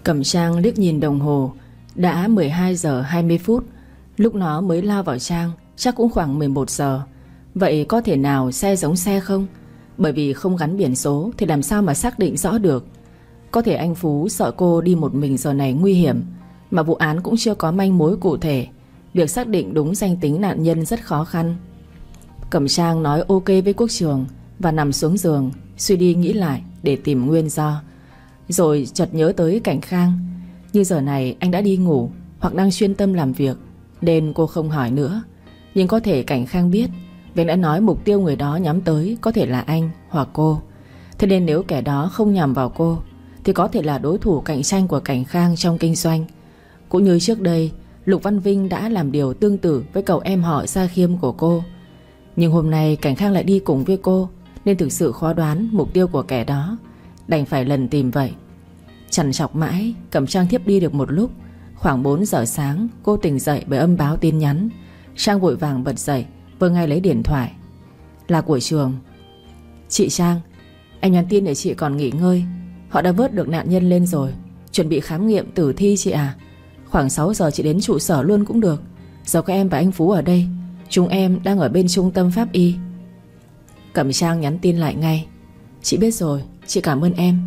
Cẩm Trang liếc nhìn đồng hồ. Đã 12 giờ 20 phút. Lúc nó mới lao vào Trang chắc cũng khoảng 11 giờ. Vậy có thể nào xe giống xe không? Bởi vì không gắn biển số thì làm sao mà xác định rõ được. Có thể anh Phú sợ cô đi một mình giờ này nguy hiểm, mà vụ án cũng chưa có manh mối cụ thể. Việc xác định đúng danh tính nạn nhân rất khó khăn. Cẩm Trang nói ok với Quốc Trường và nằm xuống giường, suy đi nghĩ lại để tìm nguyên do. Rồi chợt nhớ tới Cảnh Khang. Như giờ này anh đã đi ngủ hoặc đang chuyên tâm làm việc, nên cô không hỏi nữa. Nhưng có thể Cảnh Khang biết, vì đã nói mục tiêu người đó nhắm tới có thể là anh hoặc cô. Thế nên nếu kẻ đó không nhằm vào cô thì có thể là đối thủ cạnh tranh của Cảnh Khang trong kinh doanh. Cũng như trước đây Lục Văn Vinh đã làm điều tương tự với cậu em họ Sa Khiêm của cô. Nhưng hôm nay Cảnh Khang lại đi cùng với cô, nên thực sự khó đoán mục tiêu của kẻ đó. Đành phải lần tìm vậy. Trằn trọc mãi, Cẩm Trang thiếp đi được một lúc. Khoảng 4 giờ sáng cô tỉnh dậy bởi âm báo tin nhắn. Trang vội vàng bật dậy, vừa ngay lấy điện thoại. Là của Trường. Chị Trang, anh nhắn tin để chị còn nghỉ ngơi. Họ đã vớt được nạn nhân lên rồi, chuẩn bị khám nghiệm tử thi chị à. Khoảng 6 giờ chị đến trụ sở luôn cũng được. Giờ có em và anh Phú ở đây. Chúng em đang ở bên trung tâm pháp y. Cẩm Trang nhắn tin lại ngay. Chị biết rồi, chị cảm ơn em.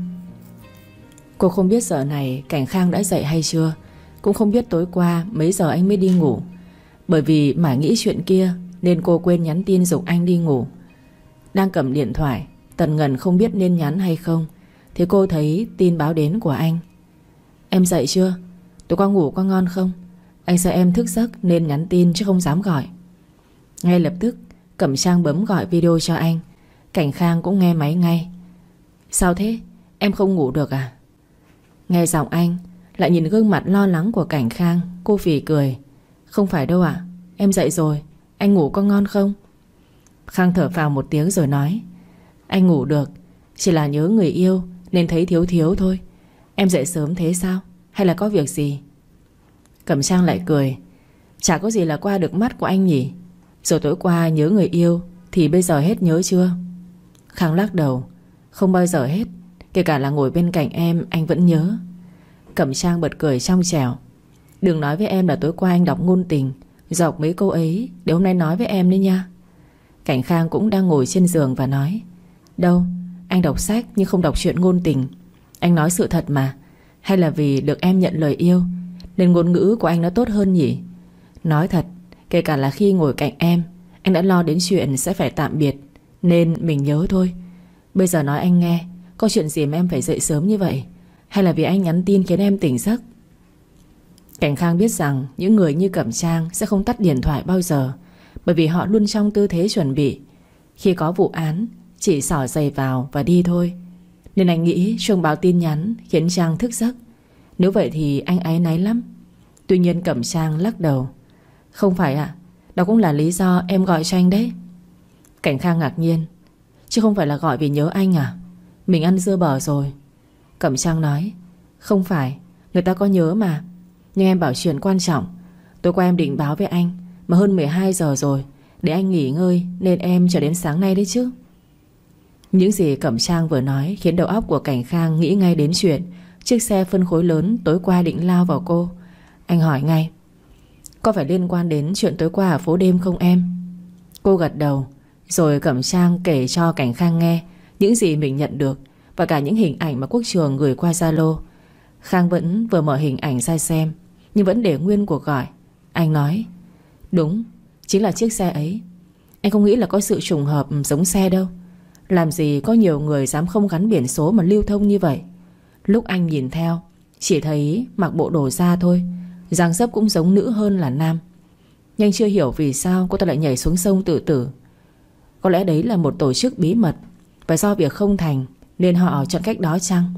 Cô không biết giờ này Cảnh Khang đã dậy hay chưa, cũng không biết tối qua mấy giờ anh mới đi ngủ. Bởi vì mải nghĩ chuyện kia nên cô quên nhắn tin giục anh đi ngủ. Đang cầm điện thoại, tần ngần không biết nên nhắn hay không, thì cô thấy tin báo đến của anh. Em dậy chưa? Tối qua ngủ có ngon không? Anh sợ em thức giấc nên nhắn tin chứ không dám gọi. Ngay lập tức Cẩm Trang bấm gọi video cho anh. Cảnh Khang cũng nghe máy ngay. Sao thế? Em không ngủ được à? Nghe giọng anh, lại nhìn gương mặt lo lắng của Cảnh Khang, cô phì cười. Không phải đâu ạ, em dậy rồi. Anh ngủ có ngon không? Khang thở phào một tiếng rồi nói. Anh ngủ được, chỉ là nhớ người yêu nên thấy thiếu thiếu thôi. Em dậy sớm thế sao? Hay là có việc gì? Cẩm Trang lại cười. Chả có gì là qua được mắt của anh nhỉ. Rồi tối qua nhớ người yêu thì bây giờ hết nhớ chưa? Khang lắc đầu. Không bao giờ hết. Kể cả là ngồi bên cạnh em anh vẫn nhớ. Cẩm Trang bật cười trong trẻo. Đừng nói với em là tối qua anh đọc ngôn tình, dọc mấy câu ấy để hôm nay nói với em đấy nha. Cảnh Khang cũng đang ngồi trên giường và nói. Đâu, anh đọc sách nhưng không đọc truyện ngôn tình. Anh nói sự thật mà. Hay là vì được em nhận lời yêu nên ngôn ngữ của anh nó tốt hơn nhỉ? Nói thật, kể cả là khi ngồi cạnh em, anh đã lo đến chuyện sẽ phải tạm biệt, nên mình nhớ thôi. Bây giờ nói anh nghe, có chuyện gì mà em phải dậy sớm như vậy? Hay là vì anh nhắn tin khiến em tỉnh giấc? Cảnh Khang biết rằng những người như Cẩm Trang sẽ không tắt điện thoại bao giờ, bởi vì họ luôn trong tư thế chuẩn bị. Khi có vụ án, chỉ xỏ giày vào và đi thôi. Nên anh nghĩ chuông báo tin nhắn khiến Trang thức giấc. Nếu vậy thì anh áy náy lắm. Tuy nhiên Cẩm Trang lắc đầu. Không phải ạ, đó cũng là lý do em gọi cho anh đấy. Cảnh Khang ngạc nhiên. Chứ không phải là gọi vì nhớ anh à? Mình ăn dưa bở rồi. Cẩm Trang nói. Không phải, người ta có nhớ mà. Nhưng em bảo chuyện quan trọng. Tối qua em định báo với anh mà hơn 12 giờ rồi, để anh nghỉ ngơi nên em chờ đến sáng nay đấy chứ. Những gì Cẩm Trang vừa nói khiến đầu óc của Cảnh Khang nghĩ ngay đến chuyện chiếc xe phân khối lớn tối qua định lao vào cô. Anh hỏi ngay. Có phải liên quan đến chuyện tối qua ở phố đêm không em? Cô gật đầu. Rồi Cẩm Trang kể cho Cảnh Khang nghe những gì mình nhận được và cả những hình ảnh mà Quốc Trường gửi qua Zalo. Khang vẫn vừa mở hình ảnh ra xem, nhưng vẫn để nguyên cuộc gọi. Anh nói. Đúng, chính là chiếc xe ấy. Anh không nghĩ là có sự trùng hợp giống xe đâu. Làm gì có nhiều người dám không gắn biển số mà lưu thông như vậy. Lúc anh nhìn theo, chỉ thấy mặc bộ đồ da thôi, dáng dấp cũng giống nữ hơn là nam. Nhưng chưa hiểu vì sao cô ta lại nhảy xuống sông tự tử. Có lẽ đấy là một tổ chức bí mật, và do việc không thành nên họ chọn cách đó chăng?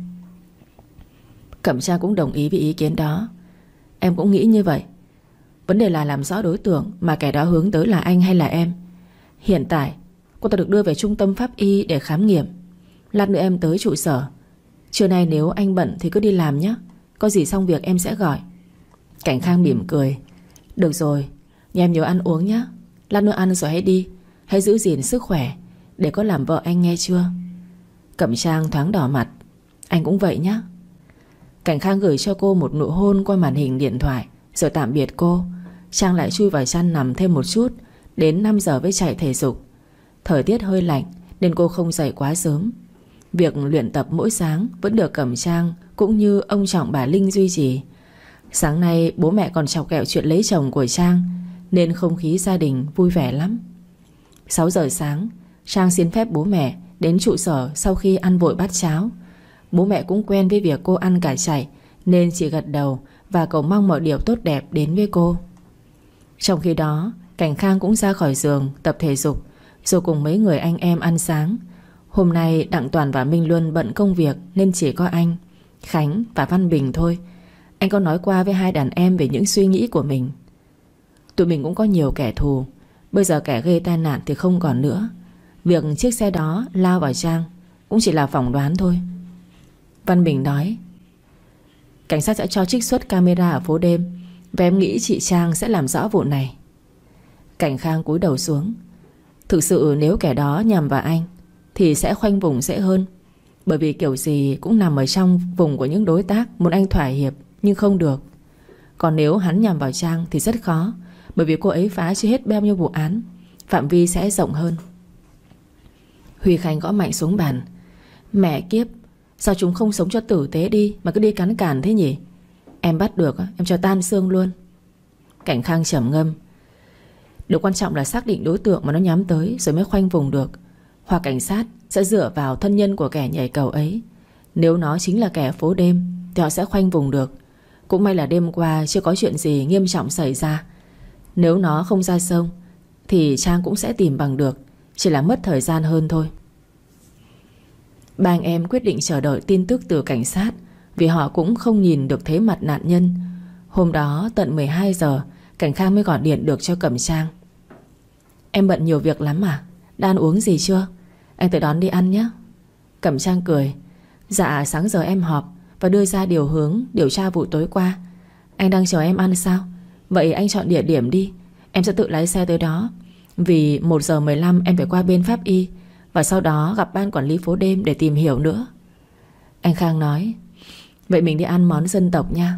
Cẩm Trang cũng đồng ý với ý kiến đó. Em cũng nghĩ như vậy. Vấn đề là làm rõ đối tượng mà kẻ đó hướng tới là anh hay là em. Hiện tại cô ta được đưa về trung tâm pháp y để khám nghiệm. Lát nữa em tới trụ sở. Trưa nay nếu anh bận thì cứ đi làm nhé. Có gì xong việc em sẽ gọi. Cảnh Khang mỉm cười. Được rồi, nhưng em nhớ ăn uống nhé. Lát nữa ăn rồi hãy đi. Hãy giữ gìn sức khỏe để có làm vợ anh nghe chưa? Cẩm Trang thoáng đỏ mặt. Anh cũng vậy nhé. Cảnh Khang gửi cho cô một nụ hôn qua màn hình điện thoại, rồi tạm biệt cô. Trang lại chui vào chăn nằm thêm một chút. Đến 5 giờ mới chạy thể dục. Thời tiết hơi lạnh nên cô không dậy quá sớm. Việc luyện tập mỗi sáng vẫn được Cẩm Trang cũng như ông Trọng bà Linh duy trì. Sáng nay bố mẹ còn chọc ghẹo chuyện lấy chồng của Trang, nên không khí gia đình vui vẻ lắm. 6 giờ sáng, Trang xin phép bố mẹ đến trụ sở sau khi ăn vội bát cháo. Bố mẹ cũng quen với việc cô ăn cả chảy, nên chỉ gật đầu và cầu mong mọi điều tốt đẹp đến với cô. Trong khi đó, Cảnh Khang cũng ra khỏi giường tập thể dục, rồi cùng mấy người anh em ăn sáng. Hôm nay Đặng Toàn và Minh Luân bận công việc nên chỉ có anh, Khánh và Văn Bình thôi. Anh có nói qua với hai đàn em về những suy nghĩ của mình. Tụi mình cũng có nhiều kẻ thù. Bây giờ kẻ gây tai nạn thì không còn nữa. Việc chiếc xe đó lao vào Trang cũng chỉ là phỏng đoán thôi. Văn Bình nói, cảnh sát sẽ cho trích xuất camera ở phố đêm, và em nghĩ chị Trang sẽ làm rõ vụ này. Cảnh Khang cúi đầu xuống. Thực sự nếu kẻ đó nhằm vào anh thì sẽ khoanh vùng dễ hơn, bởi vì kiểu gì cũng nằm ở trong vùng của những đối tác muốn anh thỏa hiệp, nhưng không được. Còn nếu hắn nhằm vào Trang thì rất khó, bởi vì cô ấy phá chưa hết bao nhiêu vụ án, phạm vi sẽ rộng hơn. Huy Khanh gõ mạnh xuống bàn. Mẹ kiếp, sao chúng không sống cho tử tế đi mà cứ đi cắn cản thế nhỉ? Em bắt được em cho tan xương luôn. Cảnh Khang trầm ngâm. Điều quan trọng là xác định đối tượng mà nó nhắm tới, rồi mới khoanh vùng được. Hoặc cảnh sát sẽ dựa vào thân nhân của kẻ nhảy cầu ấy. Nếu nó chính là kẻ phố đêm thì họ sẽ khoanh vùng được. Cũng may là đêm qua chưa có chuyện gì nghiêm trọng xảy ra. Nếu nó không ra sông thì Trang cũng sẽ tìm bằng được, chỉ là mất thời gian hơn thôi. Ba anh em quyết định chờ đợi tin tức từ cảnh sát, vì họ cũng không nhìn được thế mặt nạn nhân. Hôm đó tận 12 giờ Cảnh Khang mới gọi điện được cho Cẩm Trang. Em bận nhiều việc lắm à? Đã ăn uống gì chưa? Anh tới đón đi ăn nhé. Cẩm Trang cười. Dạ sáng giờ em họp và đưa ra điều hướng điều tra vụ tối qua. Anh đang chờ em ăn sao? Vậy anh chọn địa điểm đi, em sẽ tự lái xe tới đó. Vì 1 giờ 15 em phải qua bên pháp y, và sau đó gặp ban quản lý phố đêm để tìm hiểu nữa. Anh Khang nói, vậy mình đi ăn món dân tộc nha.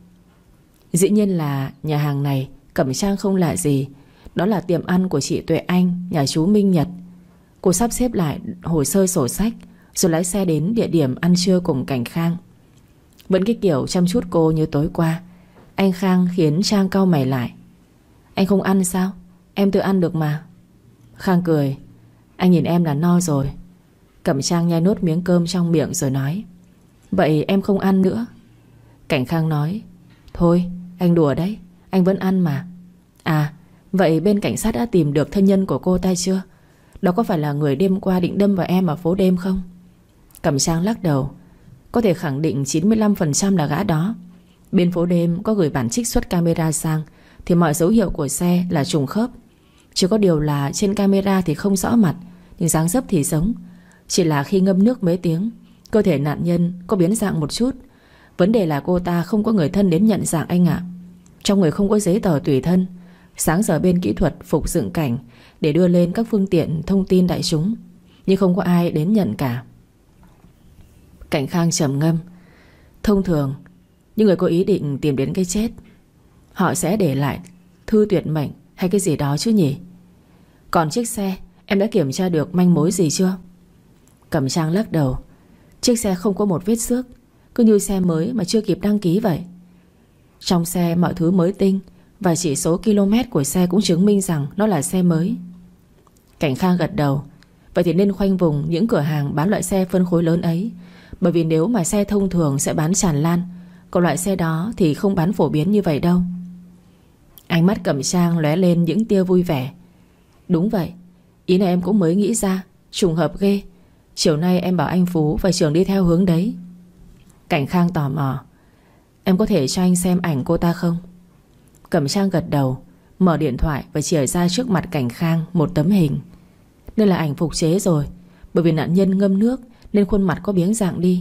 Dĩ nhiên là nhà hàng này Cẩm Trang không lạ gì. Đó là tiệm ăn của chị Tuệ Anh, nhà chú Minh Nhật. Cô sắp xếp lại hồ sơ sổ sách, rồi lái xe đến địa điểm ăn trưa cùng Cảnh Khang. Vẫn cái kiểu chăm chút cô như tối qua. Anh Khang khiến Trang cau mày lại. Anh không ăn sao? Em tự ăn được mà. Khang cười. Anh nhìn em là no rồi. Cẩm Trang nhai nốt miếng cơm trong miệng rồi nói, vậy em không ăn nữa. Cảnh Khang nói, thôi anh đùa đấy, anh vẫn ăn mà. À, vậy bên cảnh sát đã tìm được thân nhân của cô ta chưa? Đó có phải là người đêm qua định đâm vào em ở phố đêm không? Cẩm Trang lắc đầu. Có thể khẳng định 95% là gã đó. Bên phố đêm có gửi bản trích xuất camera sang, thì mọi dấu hiệu của xe là trùng khớp. Chỉ có điều là trên camera thì không rõ mặt, nhưng dáng dấp thì giống. Chỉ là khi ngâm nước mấy tiếng, cơ thể nạn nhân có biến dạng một chút. Vấn đề là cô ta không có người thân đến nhận dạng anh ạ. Trong người không có giấy tờ tùy thân. Sáng giờ bên kỹ thuật phục dựng cảnh để đưa lên các phương tiện thông tin đại chúng, nhưng không có ai đến nhận cả. Cảnh Khang trầm ngâm. Thông thường những người có ý định tìm đến cái chết, họ sẽ để lại thư tuyệt mệnh hay cái gì đó chứ nhỉ? Còn chiếc xe, em đã kiểm tra được manh mối gì chưa? Cẩm Trang lắc đầu. Chiếc xe không có một vết xước, cứ như xe mới mà chưa kịp đăng ký vậy. Trong xe mọi thứ mới tinh, và chỉ số km của xe cũng chứng minh rằng nó là xe mới. Cảnh Khang gật đầu. Vậy thì nên khoanh vùng những cửa hàng bán loại xe phân khối lớn ấy, bởi vì nếu mà xe thông thường sẽ bán tràn lan, còn loại xe đó thì không bán phổ biến như vậy đâu. Ánh mắt Cẩm Trang lóe lên những tia vui vẻ. Đúng vậy, ý này em cũng mới nghĩ ra. Trùng hợp ghê. Chiều nay em bảo anh Phú và Trường đi theo hướng đấy. Cảnh Khang tò mò. Em có thể cho anh xem ảnh cô ta không? Cẩm Trang gật đầu, mở điện thoại và chìa ra trước mặt Cảnh Khang một tấm hình. Đây là ảnh phục chế rồi, bởi vì nạn nhân ngâm nước nên khuôn mặt có biếng dạng đi.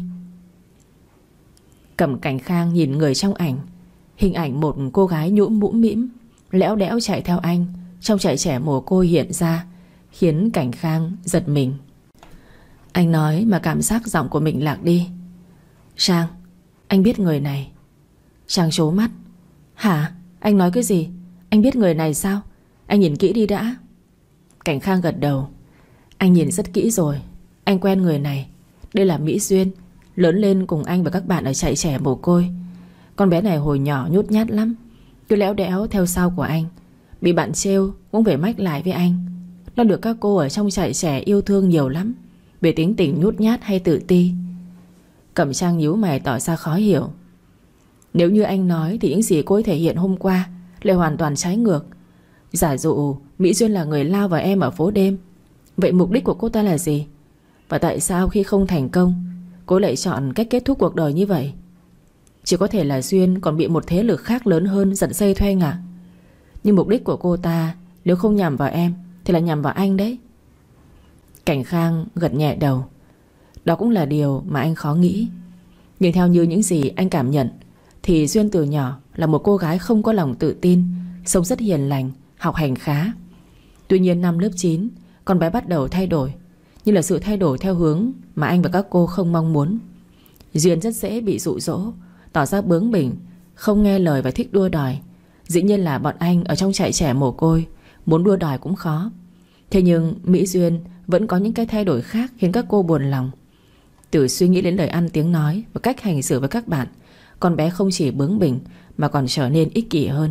Cảnh Khang nhìn người trong ảnh. Hình ảnh một cô gái nhũn mũm mĩm, lẽo đẽo chạy theo anh trong trại trẻ mồ côi hiện ra, khiến Cảnh Khang giật mình. Anh nói mà cảm giác giọng của mình lạc đi. Trang, Anh biết người này. Trang trố mắt. Hả? Anh nói cái gì? Anh biết người này sao? Anh nhìn kỹ đi đã. Cảnh Khang gật đầu. Anh nhìn rất kỹ rồi. Anh quen người này. Đây là Mỹ Duyên, lớn lên cùng anh và các bạn ở trại trẻ mồ côi. Con bé này hồi nhỏ nhút nhát lắm, cứ léo đéo theo sau của anh. Bị bạn trêu cũng phải mách lại với anh. Nó được các cô ở trong trại trẻ yêu thương nhiều lắm, vì tính tình nhút nhát hay tự ti. Cẩm Trang nhíu mày tỏ ra khó hiểu. Nếu như anh nói thì những gì cô ấy thể hiện hôm qua lại hoàn toàn trái ngược. Giả dụ Mỹ Duyên là người lao vào em ở phố đêm, vậy mục đích của cô ta là gì? Và tại sao khi không thành công cô lại chọn cách kết thúc cuộc đời như vậy? Chỉ có thể là Duyên còn bị một thế lực khác lớn hơn giật dây thuê à? Nhưng mục đích của cô ta nếu không nhằm vào em thì là nhằm vào anh đấy. Cảnh Khang gật nhẹ đầu. Đó cũng là điều mà anh khó nghĩ. Nhưng theo như những gì anh cảm nhận thì Duyên từ nhỏ là một cô gái không có lòng tự tin, sống rất hiền lành, học hành khá. Tuy nhiên năm lớp 9 con bé bắt đầu thay đổi, nhưng là sự thay đổi theo hướng mà anh và các cô không mong muốn. Duyên rất dễ bị dụ dỗ, tỏ ra bướng bỉnh, không nghe lời và thích đua đòi. Dĩ nhiên là bọn anh ở trong trại trẻ mồ côi muốn đua đòi cũng khó. Thế nhưng Mỹ Duyên vẫn có những cái thay đổi khác khiến các cô buồn lòng. Từ suy nghĩ đến lời ăn tiếng nói và cách hành xử với các bạn, con bé không chỉ bướng bỉnh mà còn trở nên ích kỷ hơn.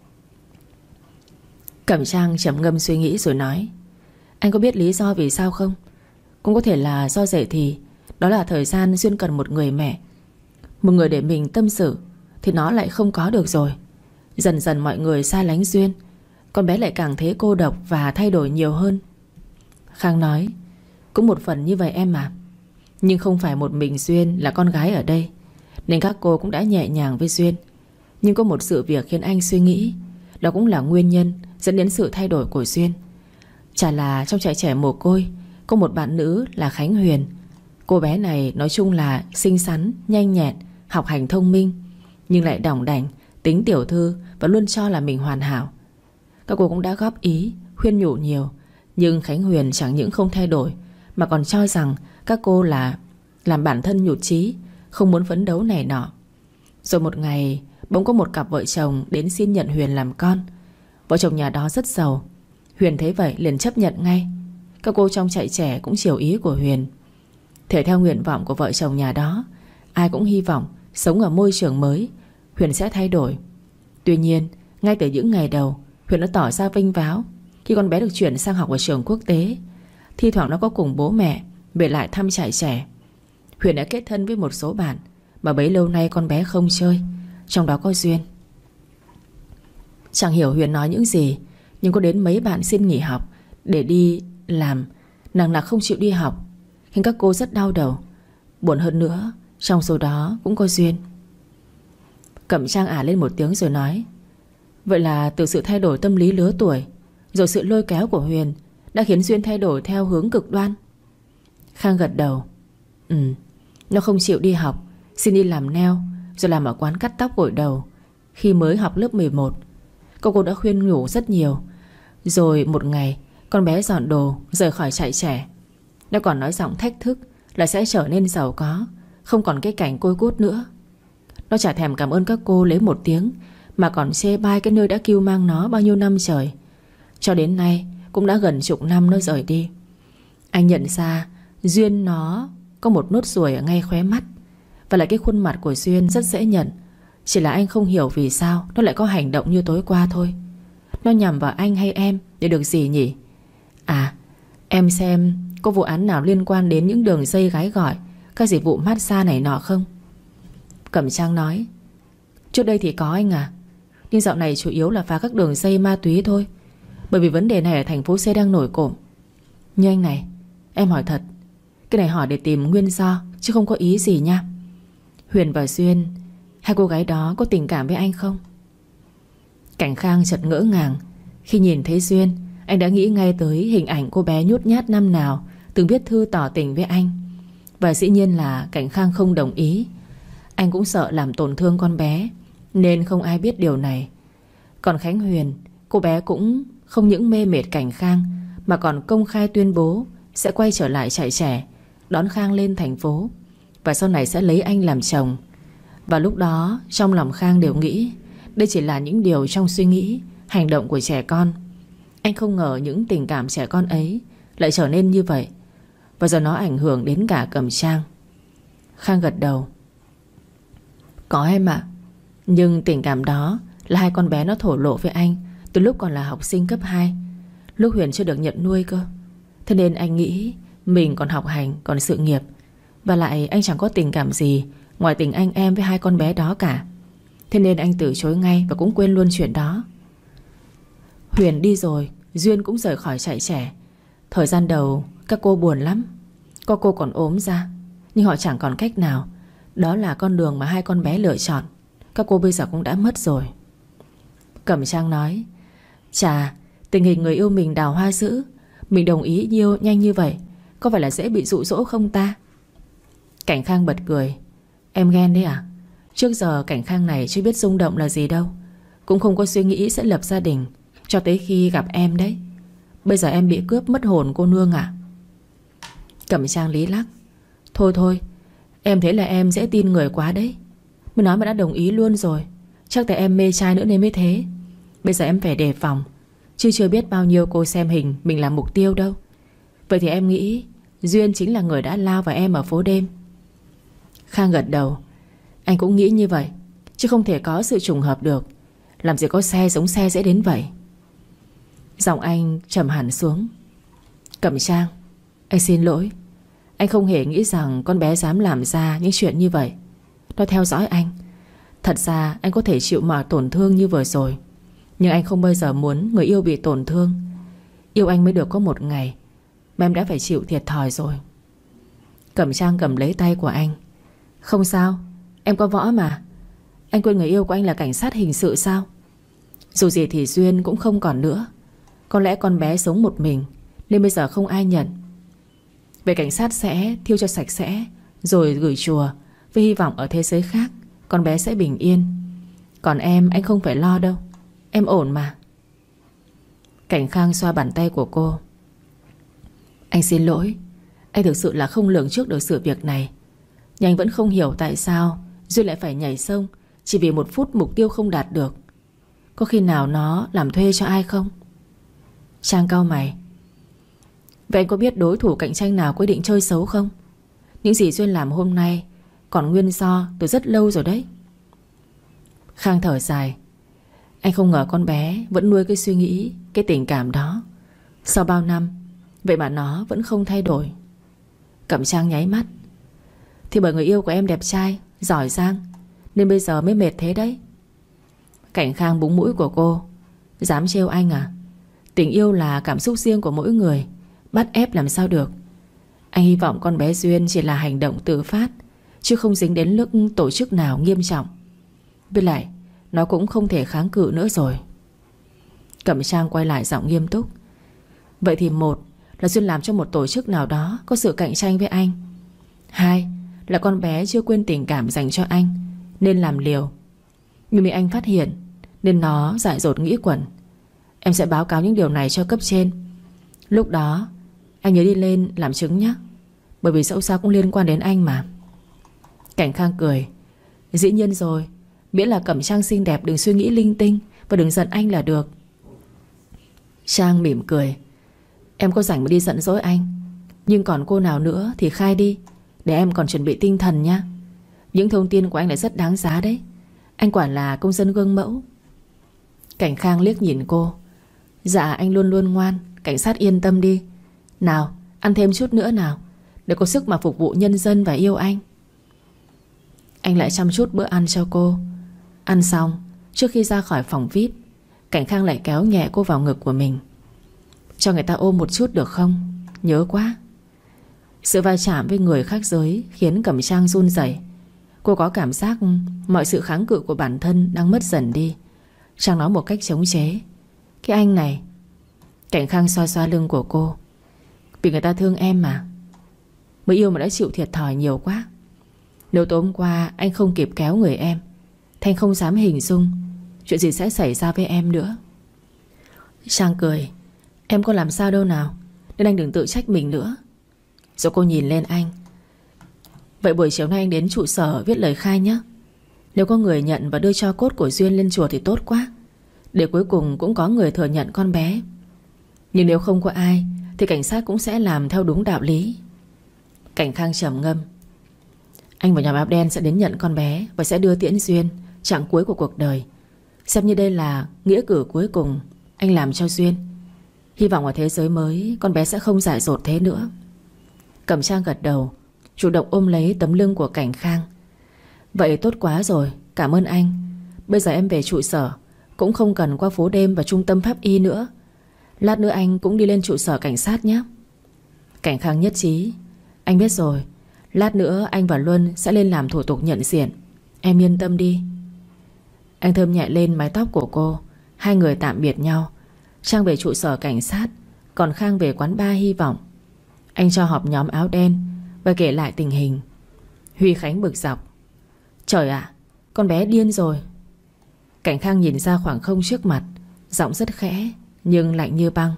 Cẩm Trang trầm ngâm suy nghĩ rồi nói: Anh có biết lý do vì sao không? Cũng có thể là do dậy thì đó là thời gian Duyên cần một người mẹ, một người để mình tâm sự, thì nó lại không có được rồi. Dần dần mọi người xa lánh Duyên, con bé lại càng thấy cô độc và thay đổi nhiều hơn. Khang nói: Cũng một phần như vậy em à. Nhưng không phải một mình Duyên là con gái ở đây, nên các cô cũng đã nhẹ nhàng với Duyên. Nhưng có một sự việc khiến anh suy nghĩ, đó cũng là nguyên nhân dẫn đến sự thay đổi của Duyên. Chả là trong trại trẻ mồ côi có một bạn nữ là Khánh Huyền. Cô bé này nói chung là xinh xắn, nhanh nhẹn, học hành thông minh, nhưng lại đỏng đảnh, tính tiểu thư và luôn cho là mình hoàn hảo. Các cô cũng đã góp ý, khuyên nhủ nhiều, nhưng Khánh Huyền chẳng những không thay đổi mà còn cho rằng các cô là làm bản thân nhụt chí, không muốn phấn đấu này nọ. Rồi một ngày bỗng có một cặp vợ chồng đến xin nhận Huyền làm con. Vợ chồng nhà đó rất giàu. Huyền thấy vậy liền chấp nhận ngay. Các cô trong trại trẻ cũng chiều ý của Huyền. Thể theo nguyện vọng của vợ chồng nhà đó, ai cũng hy vọng sống ở môi trường mới Huyền sẽ thay đổi. Tuy nhiên ngay từ những ngày đầu, Huyền đã tỏ ra vênh váo khi con bé được chuyển sang học ở trường quốc tế. Thi thoảng nó có cùng bố mẹ về lại thăm trại trẻ. Huyền đã kết thân với một số bạn mà bấy lâu nay con bé không chơi, trong đó có Duyên. Chẳng hiểu Huyền nói những gì, nhưng có đến mấy bạn xin nghỉ học để đi làm, nặng nặc không chịu đi học, khiến các cô rất đau đầu. Buồn hơn nữa, trong số đó cũng có Duyên. Cẩm Trang ả lên một tiếng rồi nói: Vậy là từ sự thay đổi tâm lý lứa tuổi, rồi sự lôi kéo của Huyền đã khiến Duyên thay đổi theo hướng cực đoan. Khang gật đầu. Nó không chịu đi học, xin đi làm nail, rồi làm ở quán cắt tóc gội đầu. Khi mới học lớp 11, cô đã khuyên nhủ rất nhiều. Rồi một ngày con bé dọn đồ rời khỏi trại trẻ. Nó còn nói giọng thách thức là sẽ trở nên giàu có, không còn cái cảnh côi cút nữa. Nó chả thèm cảm ơn các cô lấy một tiếng, mà còn chê bai cái nơi đã cưu mang nó bao nhiêu năm trời. Cho đến nay cũng đã gần chục năm nó rời đi. Anh nhận ra Duyên nó có một nốt ruồi ở ngay khóe mắt, và lại cái khuôn mặt của Duyên rất dễ nhận. Chỉ là anh không hiểu vì sao nó lại có hành động như tối qua thôi. Nó nhằm vào anh hay em để được gì nhỉ? À, em xem có vụ án nào liên quan đến những đường dây gái gọi, các dịch vụ massage này nọ không? Cẩm Trang nói: Trước đây thì có anh à, nhưng dạo này chủ yếu là phá các đường dây ma túy thôi. Bởi vì vấn đề này ở thành phố C đang nổi cộm. Nhưng anh này, em hỏi thật, cái này hỏi để tìm nguyên do chứ không có ý gì nha. Huyền và Duyên, hai cô gái đó có tình cảm với anh không? Cảnh Khang chợt ngỡ ngàng. Khi nhìn thấy Duyên, anh đã nghĩ ngay tới hình ảnh cô bé nhút nhát năm nào từng viết thư tỏ tình với anh. Và dĩ nhiên là Cảnh Khang không đồng ý. Anh cũng sợ làm tổn thương con bé, nên không ai biết điều này. Còn Khánh Huyền, cô bé cũng không những mê mệt Cảnh Khang, mà còn công khai tuyên bố sẽ quay trở lại trại trẻ, đón Khang lên thành phố, và sau này sẽ lấy anh làm chồng. Và lúc đó trong lòng Khang đều nghĩ đây chỉ là những điều trong suy nghĩ, hành động của trẻ con. Anh không ngờ những tình cảm trẻ con ấy lại trở nên như vậy, và giờ nó ảnh hưởng đến cả Cẩm Trang. Khang gật đầu. Có em ạ. Nhưng tình cảm đó là hai con bé nó thổ lộ với anh từ lúc còn là học sinh cấp 2, lúc Huyền chưa được nhận nuôi cơ. Thế nên anh nghĩ mình còn học hành, còn sự nghiệp. Và lại anh chẳng có tình cảm gì ngoài tình anh em với hai con bé đó cả. Thế nên anh từ chối ngay và cũng quên luôn chuyện đó. Huyền đi rồi, Duyên cũng rời khỏi trại trẻ. Thời gian đầu các cô buồn lắm. Có cô còn ốm ra, nhưng họ chẳng còn cách nào. Đó là con đường mà hai con bé lựa chọn. Các cô bây giờ cũng đã mất rồi. Cẩm Trang nói: Chà, tình hình người yêu mình đào hoa dữ. Mình đồng ý yêu nhanh như vậy, có phải là dễ bị dụ dỗ không ta? Cảnh Khang bật cười. Em ghen đấy à? Trước giờ Cảnh Khang này chưa biết rung động là gì đâu, cũng không có suy nghĩ sẽ lập gia đình cho tới khi gặp em đấy. Bây giờ em bị cướp mất hồn cô nương à? Cẩm Trang lý lắc. Thôi thôi, em thấy là em dễ tin người quá đấy. Mới nói mà đã đồng ý luôn rồi. Chắc tại em mê trai nữa nên mới thế. Bây giờ em phải đề phòng, chứ chưa biết bao nhiêu cô xem hình mình là mục tiêu đâu. Vậy thì em nghĩ Duyên chính là người đã lao vào em ở phố đêm. Khang gật đầu. Anh cũng nghĩ như vậy, chứ không thể có sự trùng hợp được. Làm gì có xe giống xe dễ đến vậy. Giọng anh trầm hẳn xuống. Cẩm Trang, anh xin lỗi. Anh không hề nghĩ rằng con bé dám làm ra những chuyện như vậy. Nó theo dõi anh. Thật ra anh có thể chịu mọi tổn thương như vừa rồi, nhưng anh không bao giờ muốn người yêu bị tổn thương. Yêu anh mới được có một ngày mà em đã phải chịu thiệt thòi rồi. Cẩm Trang cầm lấy tay của anh. Không sao, em có võ mà. Anh quên người yêu của anh là cảnh sát hình sự sao? Dù gì thì Duyên cũng không còn nữa. Có lẽ con bé sống một mình nên bây giờ không ai nhận. Về cảnh sát sẽ thiêu cho sạch sẽ, rồi gửi chùa, với hy vọng ở thế giới khác con bé sẽ bình yên. Còn em, anh không phải lo đâu. Em ổn mà. Cảnh Khang xoa bàn tay của cô. Anh xin lỗi. Anh thực sự là không lường trước được sự việc này. Nhưng anh vẫn không hiểu tại sao Duyên lại phải nhảy sông chỉ vì một phút mục tiêu không đạt được. Có khi nào nó làm thuê cho ai không? Trang cau mày. Vậy anh có biết đối thủ cạnh tranh nào quyết định chơi xấu không? Những gì Duyên làm hôm nay còn nguyên do từ rất lâu rồi đấy. Khang thở dài. Anh không ngờ con bé vẫn nuôi cái suy nghĩ, cái tình cảm đó sau bao năm, vậy mà nó vẫn không thay đổi. Cẩm Trang nháy mắt. Thì bởi người yêu của em đẹp trai, giỏi giang nên bây giờ mới mệt thế đấy. Cảnh Khang búng mũi của cô. Dám trêu anh à? Tình yêu là cảm xúc riêng của mỗi người, bắt ép làm sao được. Anh hy vọng con bé Duyên chỉ là hành động tự phát, chứ không dính đến lúc tổ chức nào nghiêm trọng. Với lại nó cũng không thể kháng cự nữa rồi. Cẩm Trang quay lại giọng nghiêm túc. Vậy thì một là Duyên làm cho một tổ chức nào đó có sự cạnh tranh với anh. Hai là con bé chưa quên tình cảm dành cho anh nên làm liều. Nhưng bị anh phát hiện nên nó dại dột nghĩ quẩn. Em sẽ báo cáo những điều này cho cấp trên. Lúc đó anh nhớ đi lên làm chứng nhé, bởi vì dẫu sao cũng liên quan đến anh mà. Cảnh Khang cười. Dĩ nhiên rồi, miễn là Cẩm Trang xinh đẹp, đừng suy nghĩ linh tinh và đừng giận anh là được. Trang mỉm cười. Em có rảnh mà đi giận dỗi anh. Nhưng còn cô nào nữa thì khai đi, để em còn chuẩn bị tinh thần nha. Những thông tin của anh là rất đáng giá đấy. Anh quả là công dân gương mẫu. Cảnh Khang liếc nhìn cô. Dạ anh luôn luôn ngoan, cảnh sát yên tâm đi. Nào ăn thêm chút nữa nào, để có sức mà phục vụ nhân dân và yêu anh. Anh lại chăm chút bữa ăn cho cô. Ăn xong, trước khi ra khỏi phòng VIP, Cảnh Khang lại kéo nhẹ cô vào ngực của mình. Cho người ta ôm một chút được không? Nhớ quá. Sự va chạm với người khác giới khiến Cẩm Trang run rẩy. Cô có cảm giác mọi sự kháng cự của bản thân đang mất dần đi. Trang nói một cách chống chế. Cái anh này. Cảnh Khang xoa xoa lưng của cô. Vì người ta thương em mà. Mới yêu mà đã chịu thiệt thòi nhiều quá. Nếu tối hôm qua anh không kịp kéo người em, Thanh không dám hình dung chuyện gì sẽ xảy ra với em nữa. Trang cười. Em có làm sao đâu nào, nên anh đừng tự trách mình nữa. Rồi cô nhìn lên anh. Vậy buổi chiều nay anh đến trụ sở viết lời khai nhé. Nếu có người nhận và đưa tro cốt của Duyên lên chùa thì tốt quá, để cuối cùng cũng có người thừa nhận con bé. Nhưng nếu không có ai thì cảnh sát cũng sẽ làm theo đúng đạo lý. Cảnh Khang trầm ngâm. Anh và nhóm áo đen sẽ đến nhận con bé và sẽ đưa tiễn Duyên chặng cuối của cuộc đời, xem như đây là nghĩa cử cuối cùng anh làm cho Duyên. Hy vọng ở thế giới mới con bé sẽ không dại dột thế nữa. Cẩm Trang gật đầu, chủ động ôm lấy tấm lưng của Cảnh Khang. Vậy tốt quá rồi, cảm ơn anh. Bây giờ em về trụ sở, cũng không cần qua phố đêm và trung tâm pháp y nữa. Lát nữa anh cũng đi lên trụ sở cảnh sát nhé. Cảnh Khang nhất trí. Anh biết rồi, lát nữa anh và Luân sẽ lên làm thủ tục nhận diện. Em yên tâm đi. Anh thơm nhẹ lên mái tóc của cô. Hai người tạm biệt nhau. Trang về trụ sở cảnh sát, còn Khang về quán bar Hy Vọng. Anh cho họp nhóm áo đen và kể lại tình hình. Huy Khánh bực dọc. Trời ạ, con bé điên rồi. Cảnh Khang nhìn ra khoảng không trước mặt, giọng rất khẽ nhưng lạnh như băng.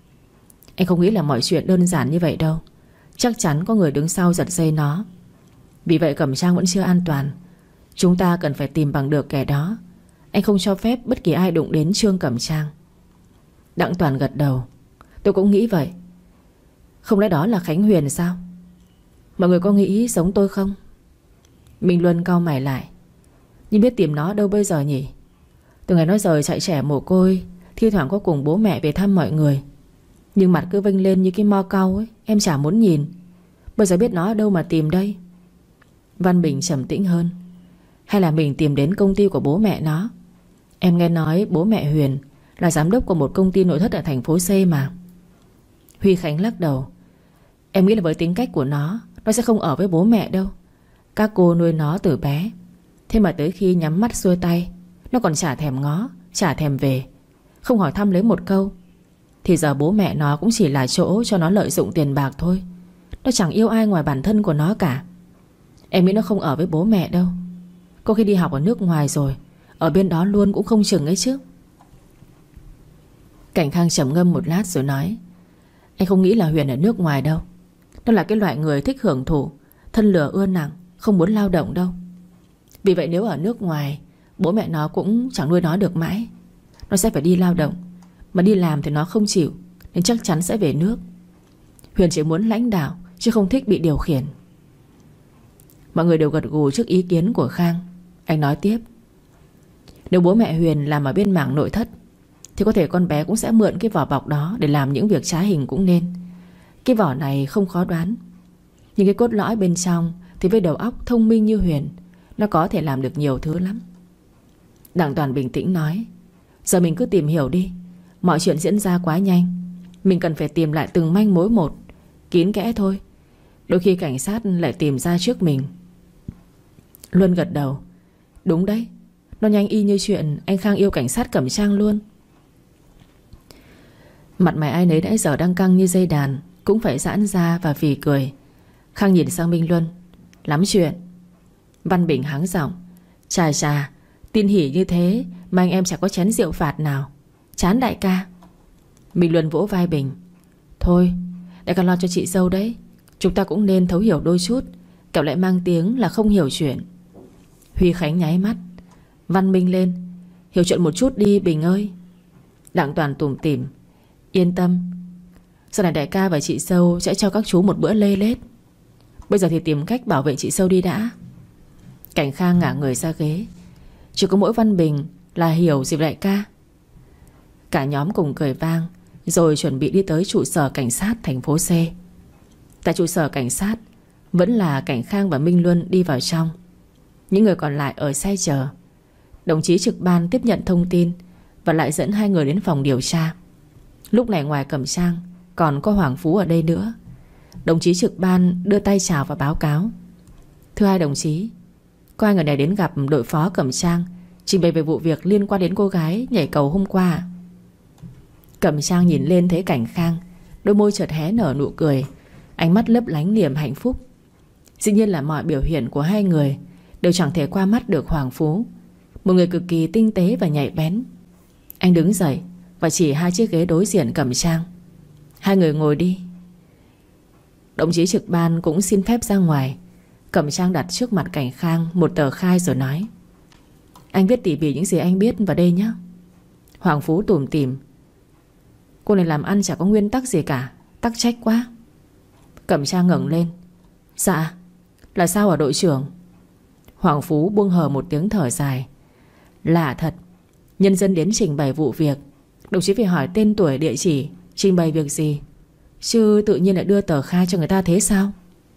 Anh không nghĩ là mọi chuyện đơn giản như vậy đâu. Chắc chắn có người đứng sau giật dây nó. Vì vậy Cẩm Trang vẫn chưa an toàn. Chúng ta cần phải tìm bằng được kẻ đó. Anh không cho phép bất kỳ ai đụng đến Trương Cẩm Trang. Đặng Toàn gật đầu. Tôi cũng nghĩ vậy. Không lẽ đó là Khánh Huyền sao? Mọi người có nghĩ giống tôi không? Minh Luân cau mày lại. Nhưng biết tìm nó đâu bây giờ nhỉ? Từ ngày nó rời chạy trẻ mồ côi, thi thoảng có cùng bố mẹ về thăm mọi người, nhưng mặt cứ vênh lên như cái mo cau ấy. Em chả muốn nhìn. Bây giờ biết nó ở đâu mà tìm đây? Văn Bình trầm tĩnh hơn. Hay là mình tìm đến công ty của bố mẹ nó? Em nghe nói bố mẹ Huyền là giám đốc của một công ty nội thất ở thành phố C mà. Huy Khánh lắc đầu. Em nghĩ là với tính cách của nó sẽ không ở với bố mẹ đâu. Các cô nuôi nó từ bé, thế mà tới khi nhắm mắt xuôi tay, nó còn chả thèm ngó, chả thèm về, không hỏi thăm lấy một câu. Thì giờ bố mẹ nó cũng chỉ là chỗ cho nó lợi dụng tiền bạc thôi. Nó chẳng yêu ai ngoài bản thân của nó cả. Em nghĩ nó không ở với bố mẹ đâu. Có khi đi học ở nước ngoài rồi, ở bên đó luôn cũng không chừng ấy chứ. Cảnh Khang trầm ngâm một lát rồi nói. Anh không nghĩ là Huyền ở nước ngoài đâu. Nó là cái loại người thích hưởng thụ, thân lửa ưa nặng, không muốn lao động đâu. Vì vậy nếu ở nước ngoài, bố mẹ nó cũng chẳng nuôi nó được mãi. Nó sẽ phải đi lao động, mà đi làm thì nó không chịu, nên chắc chắn sẽ về nước. Huyền chỉ muốn lãnh đạo, chứ không thích bị điều khiển. Mọi người đều gật gù trước ý kiến của Khang. Anh nói tiếp. Nếu bố mẹ Huyền làm ở bên mảng nội thất, thì có thể con bé cũng sẽ mượn cái vỏ bọc đó để làm những việc trá hình cũng nên. Cái vỏ này không khó đoán, nhưng cái cốt lõi bên trong thì với đầu óc thông minh như Huyền, nó có thể làm được nhiều thứ lắm. Đặng Toàn bình tĩnh nói. Giờ mình cứ tìm hiểu đi. Mọi chuyện diễn ra quá nhanh. Mình cần phải tìm lại từng manh mối một, kín kẽ thôi. Đôi khi cảnh sát lại tìm ra trước mình. Luân gật đầu. Đúng đấy, nó nhanh y như chuyện anh Khang yêu cảnh sát Cẩm Trang luôn. Mặt mày ai nấy nãy giờ đang căng như dây đàn cũng phải giãn ra và phì cười. Khang nhìn sang Minh Luân. Lắm chuyện. Văn Bình hắng giọng. Chà chà, tin hỉ như thế mà anh em chả có chén rượu phạt nào. Chán đại ca. Minh Luân vỗ vai Bình. Thôi, đại ca lo cho chị dâu đấy. Chúng ta cũng nên thấu hiểu đôi chút, kẻo lại mang tiếng là không hiểu chuyện. Huy Khánh nháy mắt. Văn Minh lên. Hiểu chuyện một chút đi Bình ơi. Đặng Toàn tủm tỉm. Yên tâm, sau này đại ca và chị dâu sẽ cho các chú một bữa lê lết. Bây giờ thì tìm cách bảo vệ chị dâu đi đã. Cảnh Khang ngả người ra ghế. Chỉ có mỗi Văn Bình là hiểu gì đại ca. Cả nhóm cùng cười vang, rồi chuẩn bị đi tới trụ sở cảnh sát thành phố C. Tại trụ sở cảnh sát, vẫn là Cảnh Khang và Minh Luân đi vào trong. Những người còn lại ở xe chờ. Đồng chí trực ban tiếp nhận thông tin và lại dẫn hai người đến phòng điều tra. Lúc này ngoài Cẩm Trang còn có Hoàng Phú ở đây nữa. Đồng chí trực ban đưa tay chào và báo cáo. Thưa hai đồng chí, có hai người này đến gặp đội phó Cẩm Trang, trình bày về vụ việc liên quan đến cô gái nhảy cầu hôm qua. Cẩm Trang nhìn lên thấy Cảnh Khang, đôi môi chợt hé nở nụ cười, ánh mắt lấp lánh niềm hạnh phúc. Dĩ nhiên là mọi biểu hiện của hai người đều chẳng thể qua mắt được Hoàng Phú, một người cực kỳ tinh tế và nhạy bén. Anh đứng dậy và chỉ hai chiếc ghế đối diện Cẩm Trang. Hai người ngồi đi. Đồng chí trực ban cũng xin phép ra ngoài. Cẩm Trang đặt trước mặt Cảnh Khang một tờ khai rồi nói. Anh viết tỉ mỉ những gì anh biết vào đây nhé. Hoàng Phú tủm tỉm: Cô này làm ăn chả có nguyên tắc gì cả, tắc trách quá. Cẩm Trang ngẩng lên: Dạ, là sao hả đội trưởng? Hoàng Phú buông hờ một tiếng thở dài: Lạ thật, nhân dân đến trình bày vụ việc, đồng chí phải hỏi tên tuổi địa chỉ, trình bày việc gì, chứ tự nhiên lại đưa tờ khai cho người ta thế sao?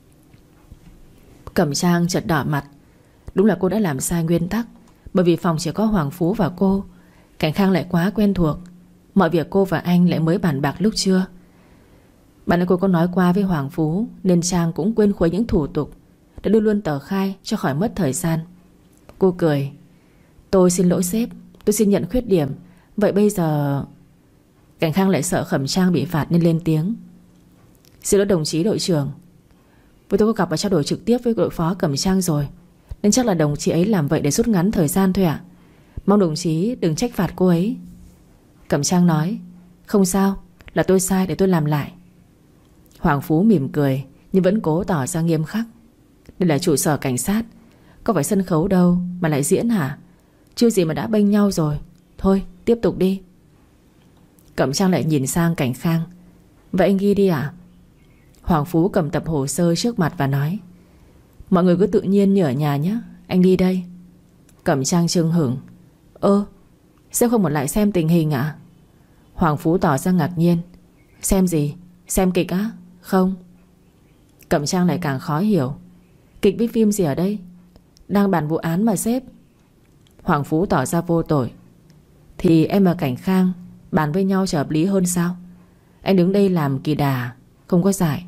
Cẩm Trang chợt đỏ mặt. Đúng là cô đã làm sai nguyên tắc. Bởi vì phòng chỉ có Hoàng Phú và cô, Cảnh Khang lại quá quen thuộc. Mọi việc cô và anh lại mới bàn bạc lúc trưa. Bạn ấy cô có nói qua với Hoàng Phú, nên Trang cũng quên khuấy những thủ tục, đã đưa luôn tờ khai cho khỏi mất thời gian. Cô cười: Tôi xin lỗi sếp, tôi xin nhận khuyết điểm. Vậy bây giờ... Cảnh Khang lại sợ Cẩm Trang bị phạt nên lên tiếng: Xin lỗi đồng chí đội trưởng. Với tôi có gặp và trao đổi trực tiếp với đội phó Cẩm Trang rồi, nên chắc là đồng chí ấy làm vậy để rút ngắn thời gian thôi ạ. Mong đồng chí đừng trách phạt cô ấy. Cẩm Trang nói: Không sao, là tôi sai, để tôi làm lại. Hoàng Phú mỉm cười nhưng vẫn cố tỏ ra nghiêm khắc: Đây là trụ sở cảnh sát, có phải sân khấu đâu mà lại diễn hả? Chưa gì mà đã bênh nhau rồi. Thôi tiếp tục đi. Cẩm Trang lại nhìn sang Cảnh Khang: Vậy anh ghi đi ạ. Hoàng Phú cầm tập hồ sơ trước mặt và nói: Mọi người cứ tự nhiên như ở nhà nhé, anh đi đây. Cẩm Trang chưng hửng: Sếp không muốn lại xem tình hình ạ? Hoàng Phú tỏ ra ngạc nhiên: Xem gì? Xem kịch á? Không. Cẩm Trang lại càng khó hiểu: Kịch với phim gì ở đây? Đang bàn vụ án mà sếp. Hoàng Phú tỏ ra vô tội: Thì em và Cảnh Khang bàn với nhau cho hợp lý hơn sao? Anh đứng đây làm kỳ đà, không có giải.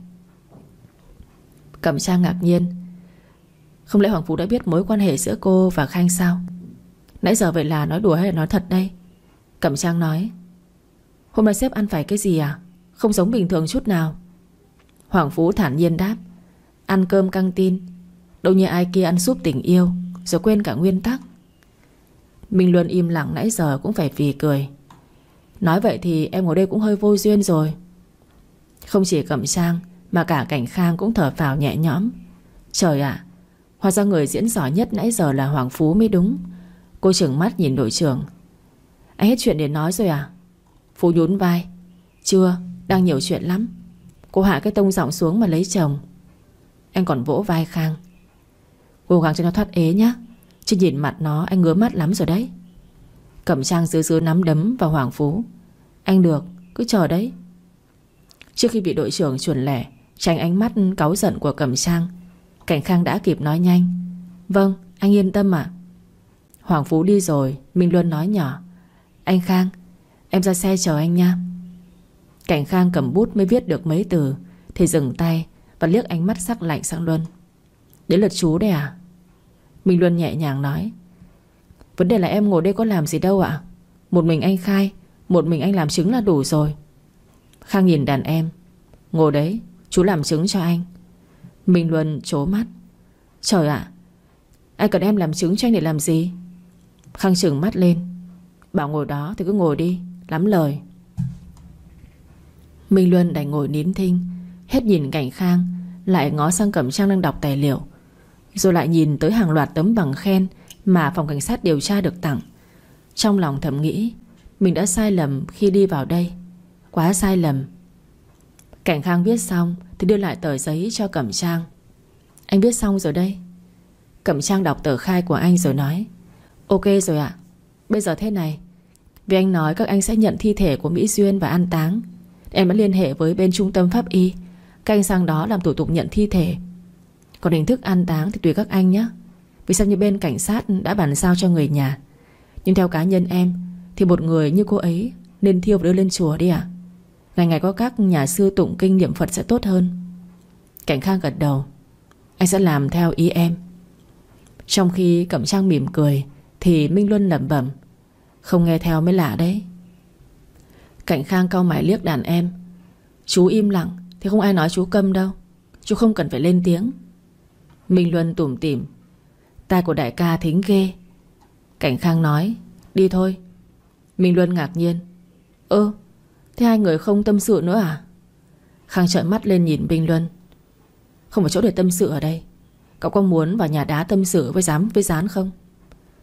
Cẩm Trang ngạc nhiên: Không lẽ Hoàng Phú đã biết mối quan hệ giữa cô và Khang sao? Nãy giờ vậy là nói đùa hay là nói thật đây? Cẩm Trang nói: Hôm nay sếp ăn phải cái gì à? Không giống bình thường chút nào. Hoàng Phú thản nhiên đáp: Ăn cơm căng tin, đâu như ai kia ăn súp tình yêu rồi quên cả nguyên tắc. Minh Luân im lặng nãy giờ cũng phải phì cười: Nói vậy thì em ngồi đây cũng hơi vô duyên rồi. Không chỉ Cẩm Trang mà cả Cảnh Khang cũng thở phào nhẹ nhõm. Trời ạ, hóa ra người diễn giỏi nhất nãy giờ là Hoàng Phú mới đúng. Cô trừng mắt nhìn đội trưởng: Anh hết chuyện để nói rồi à? Phú nhún vai: Chưa, đang nhiều chuyện lắm. Cô hạ cái tông giọng xuống mà lấy chồng. Anh còn vỗ vai Khang: Cố gắng cho nó thoát ế nhá, chứ nhìn mặt nó anh ngứa mắt lắm rồi đấy. Cẩm Trang giữ nắm đấm vào Hoàng Phú: Anh được, cứ chờ đấy. Trước khi bị đội trưởng chuẩn lẻ tránh ánh mắt cáu giận của Cẩm Trang, Cảnh Khang đã kịp nói nhanh: Vâng, anh yên tâm ạ. Hoàng Phú đi rồi, Minh Luân nói nhỏ: Anh Khang, em ra xe chờ anh nha. Cảnh Khang cầm bút mới viết được mấy từ thì dừng tay và liếc ánh mắt sắc lạnh sang Luân: Đến lượt chú đây à? Minh Luân nhẹ nhàng nói: Vấn đề là em ngồi đây có làm gì đâu ạ. Một mình anh khai, một mình anh làm chứng là đủ rồi. Khang nhìn đàn em: Ngồi đấy, chú làm chứng cho anh. Minh Luân trố mắt: Trời ạ, anh cần em làm chứng cho anh để làm gì? Khang trừng mắt lên: Bảo ngồi đó thì cứ ngồi đi, lắm lời. Minh Luân đành ngồi nín thinh, hết nhìn Cảnh Khang lại ngó sang Cẩm Trang đang đọc tài liệu, rồi lại nhìn tới hàng loạt tấm bằng khen mà phòng cảnh sát điều tra được tặng. Trong lòng thầm nghĩ mình đã sai lầm khi đi vào đây, quá sai lầm. Cảnh Khang viết xong thì đưa lại tờ giấy cho Cẩm Trang: Anh viết xong rồi đây. Cẩm Trang đọc tờ khai của anh rồi nói: Ok rồi ạ. Bây giờ thế này, vì anh nói các anh sẽ nhận thi thể của Mỹ Duyên và an táng, em đã liên hệ với bên trung tâm pháp y, các anh sang đó làm thủ tục nhận thi thể. Còn hình thức an táng thì tùy các anh nhé, vì sao như bên cảnh sát đã bàn giao cho người nhà. Nhưng theo cá nhân em thì một người như cô ấy nên thiêu và đưa lên chùa đi ạ. Ngày ngày có các nhà sư tụng kinh niệm Phật sẽ tốt hơn. Cảnh Khang gật đầu: Anh sẽ làm theo ý em. Trong khi Cẩm Trang mỉm cười thì Minh Luân lẩm bẩm: Không nghe theo mới lạ đấy. Cảnh Khang cau mày liếc đàn em: Chú im lặng thì không ai nói chú câm đâu, chú không cần phải lên tiếng. Minh Luân tủm tỉm: Tai của đại ca thính ghê. Cảnh Khang nói: Đi thôi. Minh Luân ngạc nhiên: Thế hai người không tâm sự nữa à? Khang trợn mắt lên nhìn Minh Luân: Không có chỗ để tâm sự ở đây. Cậu có muốn vào nhà đá tâm sự với Giám với Gián không?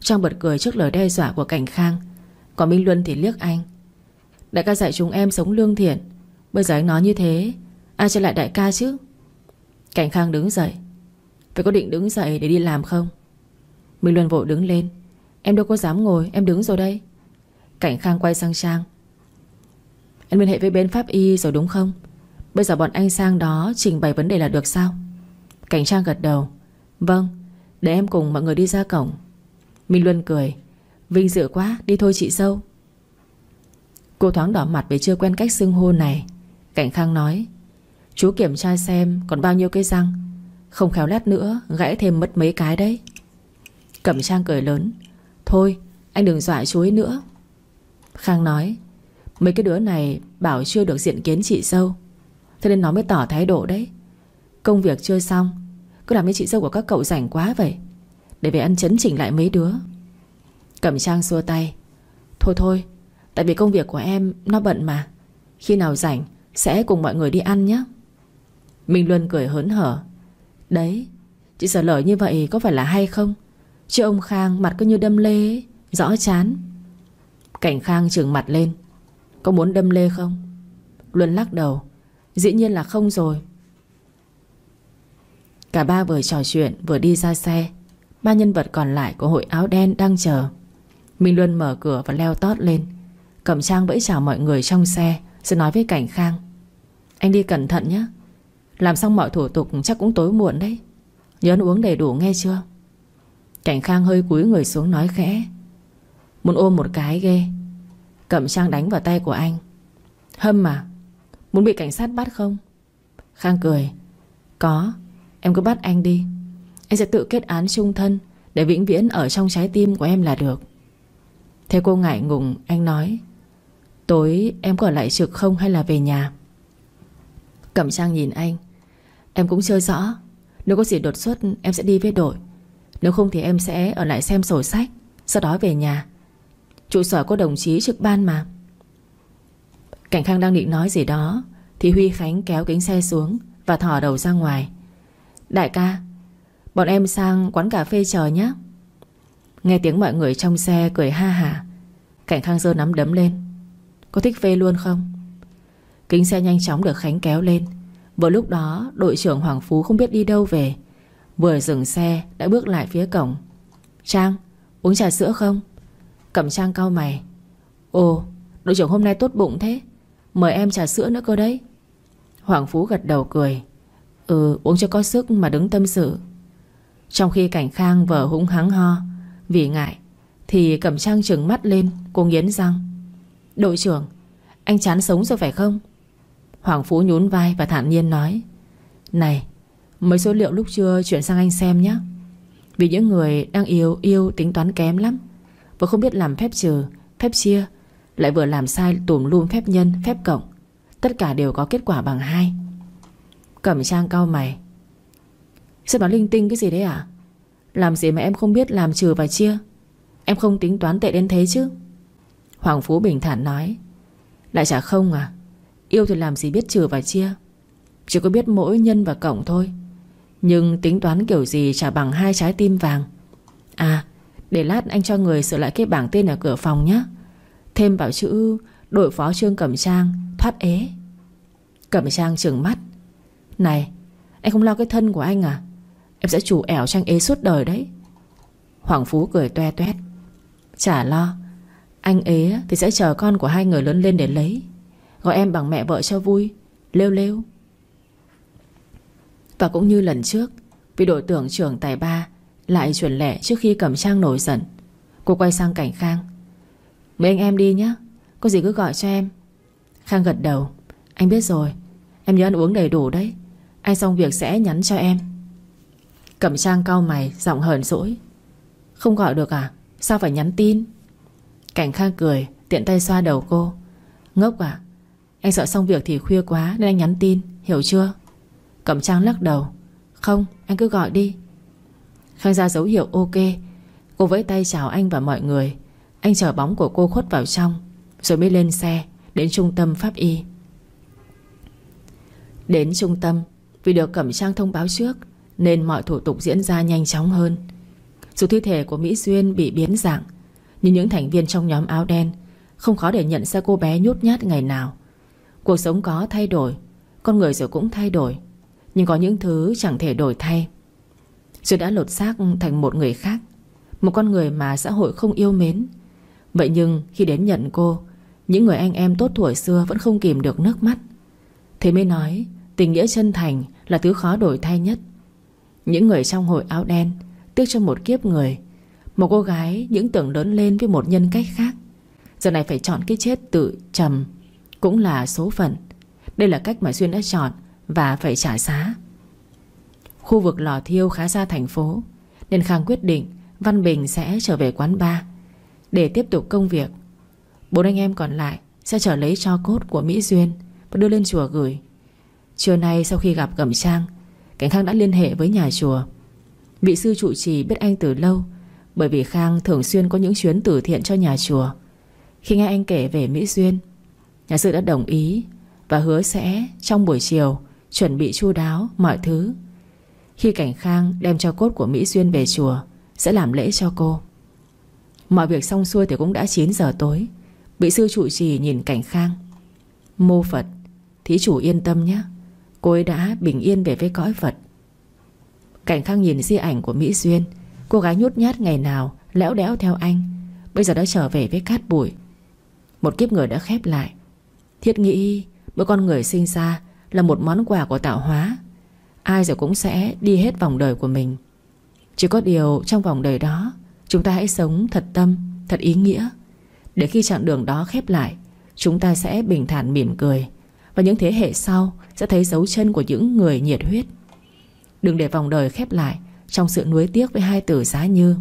Trang bật cười trước lời đe dọa của Cảnh Khang. Còn Minh Luân thì liếc anh. Đại ca dạy chúng em sống lương thiện, bây giờ anh nói như thế, ai cho lại đại ca chứ? Cảnh Khang đứng dậy. Phải có định đứng dậy để đi làm không? Minh Luân vội đứng lên. Em đâu có dám ngồi, em đứng rồi đây. Cảnh Khang quay sang Trang. Em liên hệ với bên pháp y rồi đúng không? Bây giờ bọn anh sang đó trình bày vấn đề là được sao? Cảnh Trang gật đầu. Vâng, để em cùng mọi người đi ra cổng. Minh Luân cười. Vinh dự quá, đi thôi chị dâu. Cô thoáng đỏ mặt vì chưa quen cách xưng hô này. Cảnh Khang nói. Chú kiểm tra xem còn bao nhiêu cái răng, không khéo lát nữa gãy thêm mất mấy cái đấy. Cẩm Trang cười lớn. Thôi anh đừng dọa chú ấy nữa. Khang nói. Mấy cái đứa này bảo chưa được diện kiến chị dâu, thế nên nó mới tỏ thái độ đấy. Công việc chưa xong, cứ làm như chị dâu của các cậu rảnh quá vậy, để về ăn chấn chỉnh lại mấy đứa. Cẩm Trang xua tay. Thôi thôi, tại vì công việc của em nó bận mà, khi nào rảnh sẽ cùng mọi người đi ăn nhé. Minh Luân cười hớn hở. Đấy, chị sở lời như vậy có phải là hay không? Chứ ông Khang mặt cứ như đâm lê ấy, rõ chán. Cảnh Khang trừng mặt lên. Có muốn đâm lê không? Luân lắc đầu. Dĩ nhiên là không rồi. Cả ba vừa trò chuyện vừa đi ra xe. Ba nhân vật còn lại của hội áo đen đang chờ. Minh Luân mở cửa và leo tót lên. Cẩm Trang vẫy chào mọi người trong xe, rồi nói với Cảnh Khang. Anh đi cẩn thận nhé, làm xong mọi thủ tục chắc cũng tối muộn đấy. Nhớ ăn uống đầy đủ nghe chưa? Cảnh Khang hơi cúi người xuống nói khẽ. Muốn ôm một cái ghê. Cẩm Trang đánh vào tay của anh. Hâm à, muốn bị cảnh sát bắt không? Khang cười. Có, em cứ bắt anh đi. Anh sẽ tự kết án chung thân, để vĩnh viễn ở trong trái tim của em là được. Thế cô ngại ngùng, anh nói. Tối em có ở lại trực không hay là về nhà? Cẩm Trang nhìn anh. Em cũng chưa rõ. Nếu có gì đột xuất em sẽ đi với đội, nếu không thì em sẽ ở lại xem sổ sách, sau đó về nhà. Trụ sở có đồng chí trực ban mà. Cảnh Khang đang định nói gì đó thì Huy Khánh kéo kính xe xuống và thò đầu ra ngoài. Đại ca, bọn em sang quán cà phê chờ nhé. Nghe tiếng mọi người trong xe cười ha hả, Cảnh Khang giơ nắm đấm lên. Có thích phê luôn không? Kính xe nhanh chóng được Khánh kéo lên. Vừa lúc đó đội trưởng Hoàng Phú không biết đi đâu về, vừa dừng xe đã bước lại phía cổng. Trang, uống trà sữa không? Cẩm Trang cau mày. Ồ, đội trưởng hôm nay tốt bụng thế, mời em trà sữa nữa cơ đấy. Hoàng Phú gật đầu cười. Uống cho có sức mà đứng tâm sự. Trong khi Cảnh Khang vờ húng hắng ho vì ngại, thì Cẩm Trang trừng mắt lên. Cô nghiến răng. Đội trưởng, anh chán sống rồi phải không? Hoàng Phú nhún vai và thản nhiên nói. Này, mấy số liệu lúc trưa chuyển sang anh xem nhé. Vì những người đang yêu tính toán kém lắm, vừa không biết làm phép trừ, phép chia, lại vừa làm sai tùm lum phép nhân, phép cộng. Tất cả đều có kết quả bằng 2. Cẩm Trang cau mày. Sao nói linh tinh cái gì đấy à? Làm gì mà em không biết làm trừ và chia? Em không tính toán tệ đến thế chứ? Hoàng Phú bình thản nói. Lại chả không à? Yêu thì làm gì biết trừ và chia, chỉ có biết mỗi nhân và cộng thôi. Nhưng tính toán kiểu gì chả bằng 2 trái tim vàng. À, để lát anh cho người sửa lại cái bảng tên ở cửa phòng nhé. Thêm vào chữ đội phó Trương Cẩm Trang thoát ế. Cẩm Trang trừng mắt. Này, anh không lo cái thân của anh à? Em sẽ chủ ẻo cho anh ế suốt đời đấy. Hoàng Phú cười toe toét. Chả lo. Anh ế thì sẽ chờ con của 2 người lớn lên để lấy, gọi em bằng mẹ vợ cho vui. Lêu lêu. Và cũng như lần trước, vì đội tưởng trưởng tài ba lại chuyển lẻ trước khi Cẩm Trang nổi giận, cô quay sang Cảnh Khang. Mấy anh em đi nhé, có gì cứ gọi cho em. Khang gật đầu. Anh biết rồi, em nhớ ăn uống đầy đủ đấy. Anh xong việc sẽ nhắn cho em. Cẩm Trang cau mày, giọng hờn dỗi. Không gọi được à? Sao phải nhắn tin? Cảnh Khang cười, tiện tay xoa đầu cô. Ngốc à? Anh sợ xong việc thì khuya quá nên anh nhắn tin, hiểu chưa? Cẩm Trang lắc đầu. Không, anh cứ gọi đi. Khang ra dấu hiệu ok. Cô vẫy tay chào anh và mọi người. Anh chờ bóng của cô khuất vào trong, rồi mới lên xe đến trung tâm pháp y. Đến trung tâm, vì được Cẩm Trang thông báo trước nên mọi thủ tục diễn ra nhanh chóng hơn. Dù thi thể của Mỹ Duyên bị biến dạng, nhưng những thành viên trong nhóm áo đen không khó để nhận ra cô bé nhút nhát ngày nào. Cuộc sống có thay đổi, con người rồi cũng thay đổi, nhưng có những thứ chẳng thể đổi thay. Rồi đã lột xác thành một người khác, một con người mà xã hội không yêu mến. Vậy nhưng khi đến nhận cô, những người anh em tốt thuở xưa vẫn không kìm được nước mắt. Thế mới nói tình nghĩa chân thành là thứ khó đổi thay nhất. Những người trong hội áo đen tiếc cho một kiếp người, một cô gái những tưởng lớn lên với một nhân cách khác, giờ này phải chọn cái chết tự trầm. Cũng là số phận. Đây là cách mà Duyên đã chọn và phải trả giá. Khu vực lò thiêu khá xa thành phố, nên Khang quyết định Văn Bình sẽ trở về quán bar để tiếp tục công việc. 4 anh em còn lại sẽ trở lấy tro cốt của Mỹ Duyên và đưa lên chùa gửi. Trưa nay sau khi gặp Cẩm Trang, Cảnh Khang đã liên hệ với nhà chùa. Vị sư trụ trì biết anh từ lâu, bởi vì Khang thường xuyên có những chuyến từ thiện cho nhà chùa. Khi nghe anh kể về Mỹ Duyên, nhà sư đã đồng ý và hứa sẽ trong buổi chiều chuẩn bị chu đáo mọi thứ. Khi Cảnh Khang đem tro cốt của Mỹ Duyên về chùa, sẽ làm lễ cho cô. Mọi việc xong xuôi thì cũng đã 9 giờ tối. Vị sư trụ trì nhìn Cảnh Khang: Mô Phật, thí chủ yên tâm nhé, cô ấy đã bình yên về với cõi Phật. Cảnh Khang nhìn di ảnh của Mỹ Duyên, cô gái nhút nhát ngày nào lẽo đẽo theo anh, bây giờ đã trở về với cát bụi. Một kiếp người đã khép lại. Thiết nghĩ mỗi con người sinh ra là một món quà của tạo hóa. Ai rồi cũng sẽ đi hết vòng đời của mình. Chỉ có điều trong vòng đời đó, chúng ta hãy sống thật tâm, thật ý nghĩa, để khi chặng đường đó khép lại, chúng ta sẽ bình thản mỉm cười, và những thế hệ sau sẽ thấy dấu chân của những người nhiệt huyết. Đừng để vòng đời khép lại trong sự nuối tiếc với 2 từ giá như.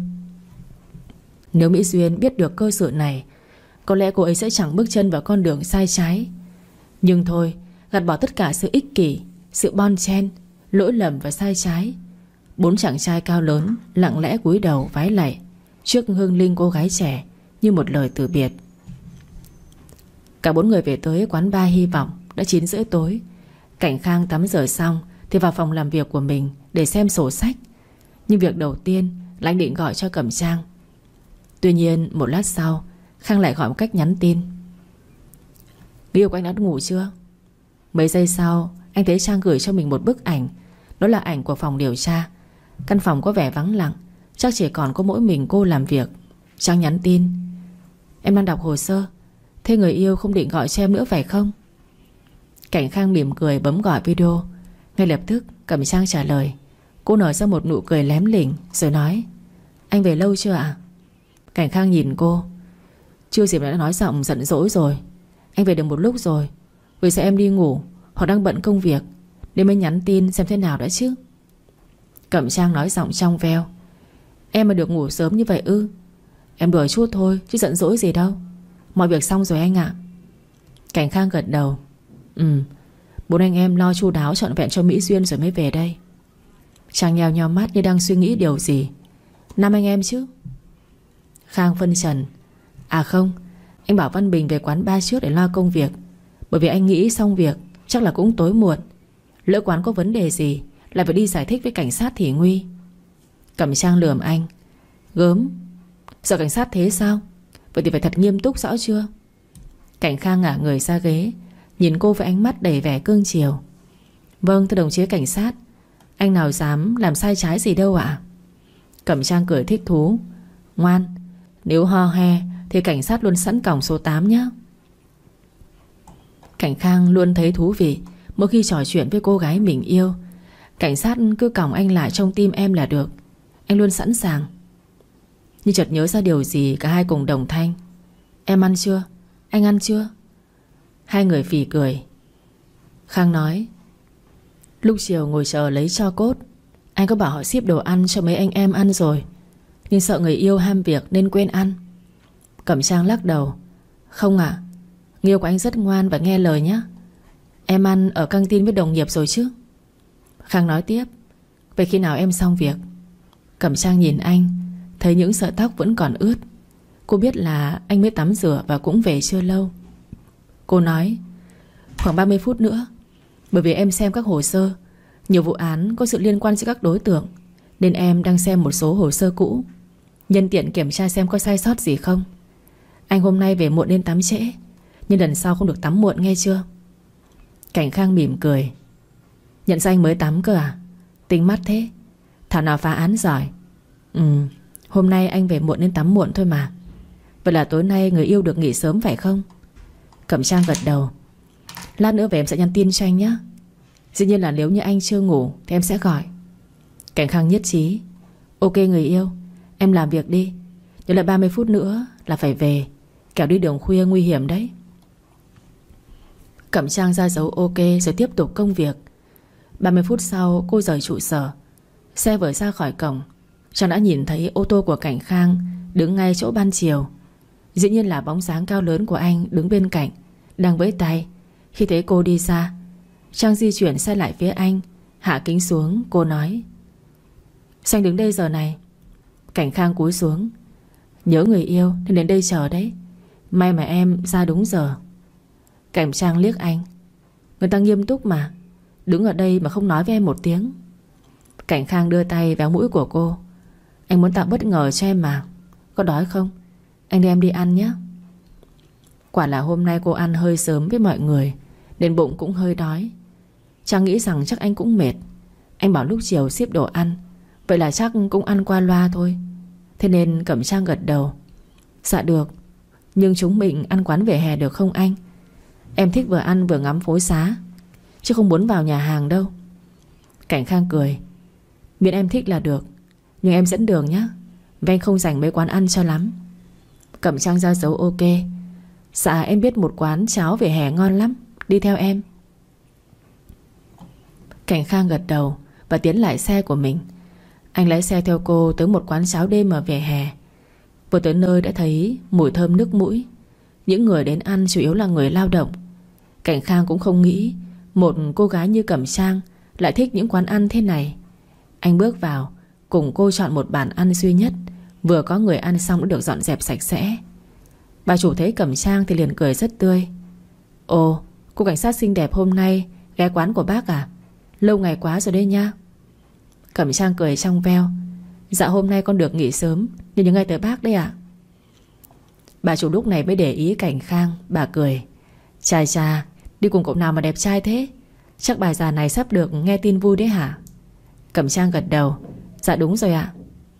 Nếu Mỹ Duyên biết được cơ sự này, có lẽ cô ấy sẽ chẳng bước chân vào con đường sai trái. Nhưng thôi, gạt bỏ tất cả sự ích kỷ, sự bon chen, lỗi lầm và sai trái. 4 chàng trai cao lớn lặng lẽ cúi đầu vái lạy trước hương linh cô gái trẻ, như một lời từ biệt. Cả 4 người về tới quán bar Hy Vọng đã 9 rưỡi tối. Cảnh Khang tắm rửa xong thì vào phòng làm việc của mình để xem sổ sách. Nhưng việc đầu tiên là anh định gọi cho Cẩm Trang. Tuy nhiên một lát sau, Khang lại gọi một cách nhắn tin: Người yêu của anh đã ngủ chưa? Mấy giây sau, anh thấy Trang gửi cho mình một bức ảnh. Đó là ảnh của phòng điều tra. Căn phòng có vẻ vắng lặng, chắc chỉ còn có mỗi mình cô làm việc. Trang nhắn tin: Em đang đọc hồ sơ. Thế người yêu không định gọi cho em nữa phải không? Cảnh Khang mỉm cười bấm gọi video. Ngay lập tức Cẩm Trang trả lời. Cô nở ra một nụ cười lém lỉnh rồi nói: Anh về lâu chưa ạ? Cảnh Khang nhìn cô. Chưa gì mà đã nói giọng giận dỗi rồi. Anh về được một lúc rồi. Vì sợ em đi ngủ hoặc đang bận công việc nên mới nhắn tin xem thế nào đã chứ. Cẩm Trang nói giọng trong veo: Em mà được ngủ sớm như vậy ư? Em đùa chút thôi chứ giận dỗi gì đâu. Mọi việc xong rồi anh ạ. Cảnh Khang gật đầu. 4 anh em lo chu đáo trọn vẹn cho Mỹ Duyên rồi mới về đây. Trang nheo nheo mắt như đang suy nghĩ điều gì. 5 anh em chứ? Khang phân trần: À không, anh bảo Văn Bình về quán bar trước để lo công việc. Bởi vì anh nghĩ xong việc chắc là cũng tối muộn. Lỡ quán có vấn đề gì lại phải đi giải thích với cảnh sát thì nguy. Cẩm Trang lườm anh: Gớm, sợ cảnh sát thế sao? Vậy thì phải thật nghiêm túc rõ chưa? Cảnh Khang ngả người ra ghế, nhìn cô với ánh mắt đầy vẻ cương chiều. Vâng thưa đồng chí cảnh sát. Anh nào dám làm sai trái gì đâu ạ? Cẩm Trang cười thích thú: Ngoan, nếu ho he thì cảnh sát luôn sẵn còng số 8 nhé. Cảnh Khang luôn thấy thú vị mỗi khi trò chuyện với cô gái mình yêu. Cảnh sát cứ còng anh lại trong tim em là được. Anh luôn sẵn sàng. Nhưng chợt nhớ ra điều gì, cả hai cùng đồng thanh: Em ăn chưa? Anh ăn chưa? Hai người phì cười. Khang nói: Lúc chiều ngồi chờ lấy tro cốt, anh có bảo họ ship đồ ăn cho mấy anh em ăn rồi, nhưng sợ người yêu ham việc nên quên ăn. Cẩm Trang lắc đầu: Không ạ, người yêu của anh rất ngoan và nghe lời nhé. Em ăn ở căng tin với đồng nghiệp rồi chứ. Khang nói tiếp: Vậy khi nào em xong việc? Cẩm Trang nhìn anh, thấy những sợi tóc vẫn còn ướt. Cô biết là anh mới tắm rửa và cũng về chưa lâu. Cô nói: Khoảng 30 phút nữa. Bởi vì em xem các hồ sơ, nhiều vụ án có sự liên quan giữa các đối tượng, nên em đang xem một số hồ sơ cũ. Nhân tiện kiểm tra xem có sai sót gì không. Anh hôm nay về muộn nên tắm trễ, nhưng lần sau không được tắm muộn nghe chưa. Cảnh Khang mỉm cười. Nhận ra anh mới tắm cơ à? Tính mắt thế. Thảo nào phá án giỏi. Hôm nay anh về muộn nên tắm muộn thôi mà. Vậy là tối nay người yêu được nghỉ sớm phải không? Cẩm Trang gật đầu. Lát nữa về em sẽ nhắn tin cho anh nhé. Dĩ nhiên là nếu như anh chưa ngủ thì em sẽ gọi. Cảnh Khang nhất trí. Ok người yêu, em làm việc đi. Nhớ lại 30 phút nữa là phải về, kẻo đi đường khuya nguy hiểm đấy. Cẩm Trang ra dấu ok rồi tiếp tục công việc. 30 phút sau cô rời trụ sở. Xe vừa ra khỏi cổng, Trang đã nhìn thấy ô tô của Cảnh Khang đứng ngay chỗ ban chiều. Dĩ nhiên là bóng dáng cao lớn của anh đứng bên cạnh, đang vẫy tay. Khi thấy cô đi ra, Trang di chuyển xe lại phía anh, hạ kính xuống. Cô nói: Sao anh đứng đây giờ này? Cảnh Khang cúi xuống. Nhớ người yêu nên đến đây chờ đấy. May mà em ra đúng giờ. Cảnh Trang liếc anh. Người ta nghiêm túc mà, đứng ở đây mà không nói với em một tiếng. Cảnh Khang đưa tay véo mũi của cô. Anh muốn tạo bất ngờ cho em mà. Có đói không? Anh đưa em đi ăn nhé. Quả là hôm nay cô ăn hơi sớm với mọi người nên bụng cũng hơi đói. Trang nghĩ rằng chắc anh cũng mệt. Anh bảo lúc chiều ship đồ ăn, vậy là chắc cũng ăn qua loa thôi. Thế nên Cẩm Trang gật đầu. Dạ được, nhưng chúng mình ăn quán vỉa hè được không anh? Em thích vừa ăn vừa ngắm phố xá, chứ không muốn vào nhà hàng đâu. Cảnh Khang cười. Miễn em thích là được, nhưng em dẫn đường nhé, vì anh không rảnh mấy quán ăn cho lắm. Cẩm Trang ra dấu ok. Dạ em biết một quán cháo vỉa hè ngon lắm, đi theo em. Cảnh Khang gật đầu và tiến lại xe của mình. Anh lái xe theo cô tới một quán cháo đêm ở vỉa hè. Vừa tới nơi đã thấy mùi thơm nức mũi. Những người đến ăn chủ yếu là người lao động. Cảnh Khang cũng không nghĩ một cô gái như Cẩm Trang lại thích những quán ăn thế này. Anh bước vào cùng cô chọn một bàn ăn duy nhất. Vừa có người ăn xong đã được dọn dẹp sạch sẽ. Bà chủ thấy Cẩm Trang thì liền cười rất tươi. Ồ, cô cảnh sát xinh đẹp hôm nay ghé quán của bác à? Lâu ngày quá rồi đấy nha. Cẩm Trang cười trong veo. Dạ hôm nay con được nghỉ sớm nên nhớ ngay tới bác đấy ạ. Bà chủ lúc này mới để ý Cảnh Khang. Bà cười. Chà chà, đi cùng cậu nào mà đẹp trai thế? Chắc bà già này sắp được nghe tin vui đấy hả? Cẩm Trang gật đầu. Dạ đúng rồi ạ.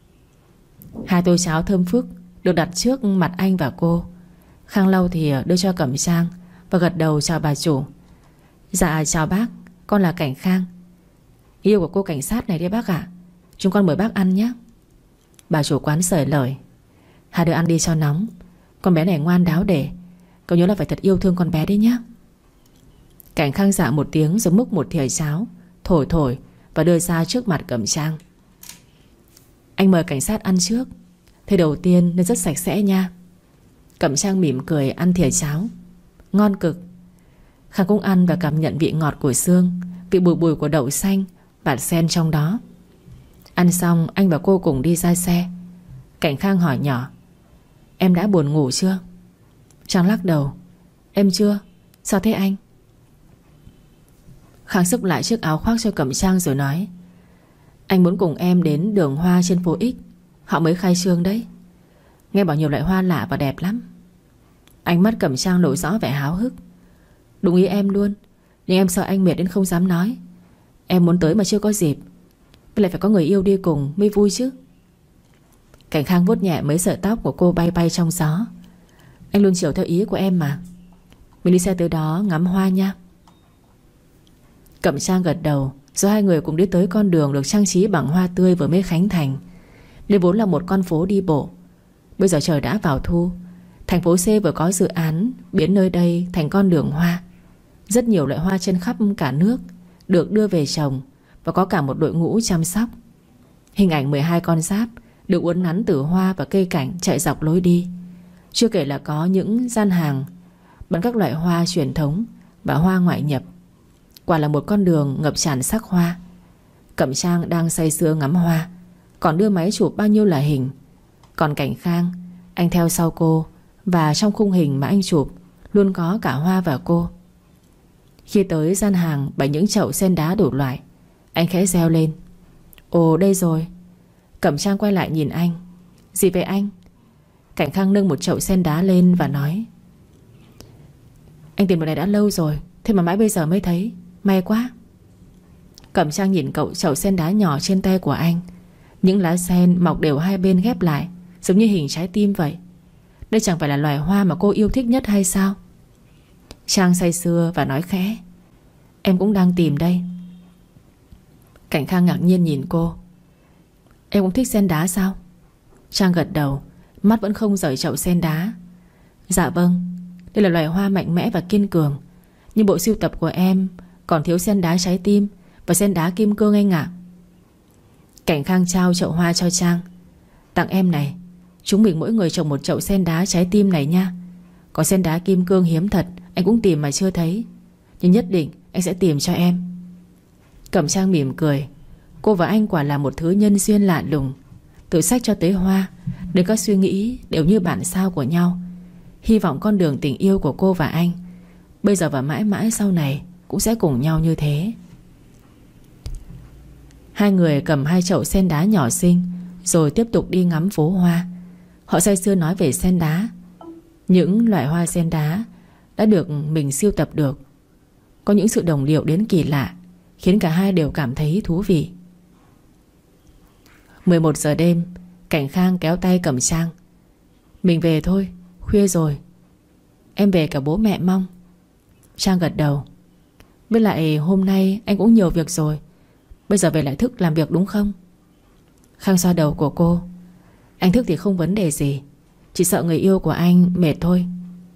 2 tô cháo thơm phức được đặt trước mặt anh và cô. Khang lau thì đưa cho Cẩm Trang và gật đầu chào bà chủ. Dạ chào bác, con là Cảnh Khang, yêu của cô cảnh sát này đấy bác ạ. Chúng con mời bác ăn nhé. Bà chủ quán sởi lời. Hai đứa ăn đi cho nóng. Con bé này ngoan đáo để. Cậu nhớ là phải thật yêu thương con bé đấy nhé. Cảnh Khang dạ một tiếng rồi múc một thìa cháo, thổi thổi và đưa ra trước mặt Cẩm Trang. Anh mời cảnh sát ăn trước. Thế đầu tiên nên rất sạch sẽ nha. Cẩm Trang mỉm cười ăn thìa cháo. Ngon cực. Khang cũng ăn và cảm nhận vị ngọt của xương, vị bùi bùi của đậu xanh và sen trong đó. Ăn xong anh và cô cùng đi ra xe. Cảnh Khang hỏi nhỏ. Em đã buồn ngủ chưa? Trang lắc đầu. Em chưa. Sao thế anh? Khang xúc lại chiếc áo khoác cho Cẩm Trang rồi nói. Anh muốn cùng em đến đường hoa trên phố X. Họ mới khai trương đấy. Nghe bảo nhiều loại hoa lạ và đẹp lắm. Ánh mắt Cẩm Trang lộ rõ vẻ háo hức. Đúng ý em luôn. Nhưng em sợ anh mệt đến không dám nói. Em muốn tới mà chưa có dịp. Với lại phải có người yêu đi cùng mới vui chứ. Cảnh Khang vuốt nhẹ mấy sợi tóc của cô bay bay trong gió. Anh luôn chiều theo ý của em mà. Mình đi xe tới đó ngắm hoa nha. Cẩm Trang gật đầu. Rồi hai người cùng đi tới con đường được trang trí bằng hoa tươi vừa mới khánh thành. Đây vốn là một con phố đi bộ. Bây giờ trời đã vào thu. Thành phố C vừa có dự án biến nơi đây thành con đường hoa. Rất nhiều loại hoa trên khắp cả nước được đưa về trồng và có cả một đội ngũ chăm sóc. Hình ảnh 12 con giáp được uốn nắn từ hoa và cây cảnh chạy dọc lối đi. Chưa kể là có những gian hàng bán các loại hoa truyền thống và hoa ngoại nhập. Quả là một con đường ngập tràn sắc hoa. Cẩm Trang đang say sưa ngắm hoa, còn đưa máy chụp bao nhiêu là hình. Còn Cảnh Khang, anh theo sau cô, và trong khung hình mà anh chụp luôn có cả hoa và cô. Khi tới gian hàng bày những chậu sen đá đủ loại, anh khẽ reo lên. Ồ đây rồi. Cẩm Trang quay lại nhìn anh. Gì vậy anh? Cảnh Khang nâng một chậu sen đá lên và nói: Anh tìm đồ này đã lâu rồi, thế mà mãi bây giờ mới thấy. May quá. Cẩm Trang nhìn cậu chậu sen đá nhỏ trên tay của anh. Những lá sen mọc đều hai bên ghép lại, giống như hình trái tim vậy. Đây chẳng phải là loài hoa mà cô yêu thích nhất hay sao? Trang say sưa và nói khẽ: Em cũng đang tìm đây. Cảnh Khang ngạc nhiên nhìn cô: Em cũng thích sen đá sao? Trang gật đầu, mắt vẫn không rời chậu sen đá. Dạ vâng, đây là loài hoa mạnh mẽ và kiên cường, nhưng bộ sưu tập của em còn thiếu sen đá trái tim và sen đá kim cương anh ạ. Cảnh Khang trao chậu hoa cho Trang: Tặng em này. Chúng mình mỗi người trồng một chậu sen đá trái tim này nha. Có sen đá kim cương hiếm thật, anh cũng tìm mà chưa thấy, nhưng nhất định anh sẽ tìm cho em. Cẩm Trang mỉm cười. Cô và anh quả là một thứ nhân duyên lạ lùng. Từ sách cho tới hoa, đến các suy nghĩ đều như bản sao của nhau. Hy vọng con đường tình yêu của cô và anh bây giờ và mãi mãi sau này cũng sẽ cùng nhau như thế. Hai người cầm hai chậu sen đá nhỏ xinh, rồi tiếp tục đi ngắm phố hoa. Họ say sưa nói về sen đá, những loại hoa sen đá đã được mình sưu tập được. Có những sự đồng điệu đến kỳ lạ, khiến cả hai đều cảm thấy thú vị. 11 giờ đêm, Cảnh Khang kéo tay Cẩm Trang: Mình về thôi, khuya rồi. Em về cả bố mẹ mong. Trang gật đầu. Với lại hôm nay anh cũng nhiều việc rồi, bây giờ về lại thức làm việc đúng không? Khang xoa đầu của cô: Anh thức thì không vấn đề gì, chỉ sợ người yêu của anh mệt thôi.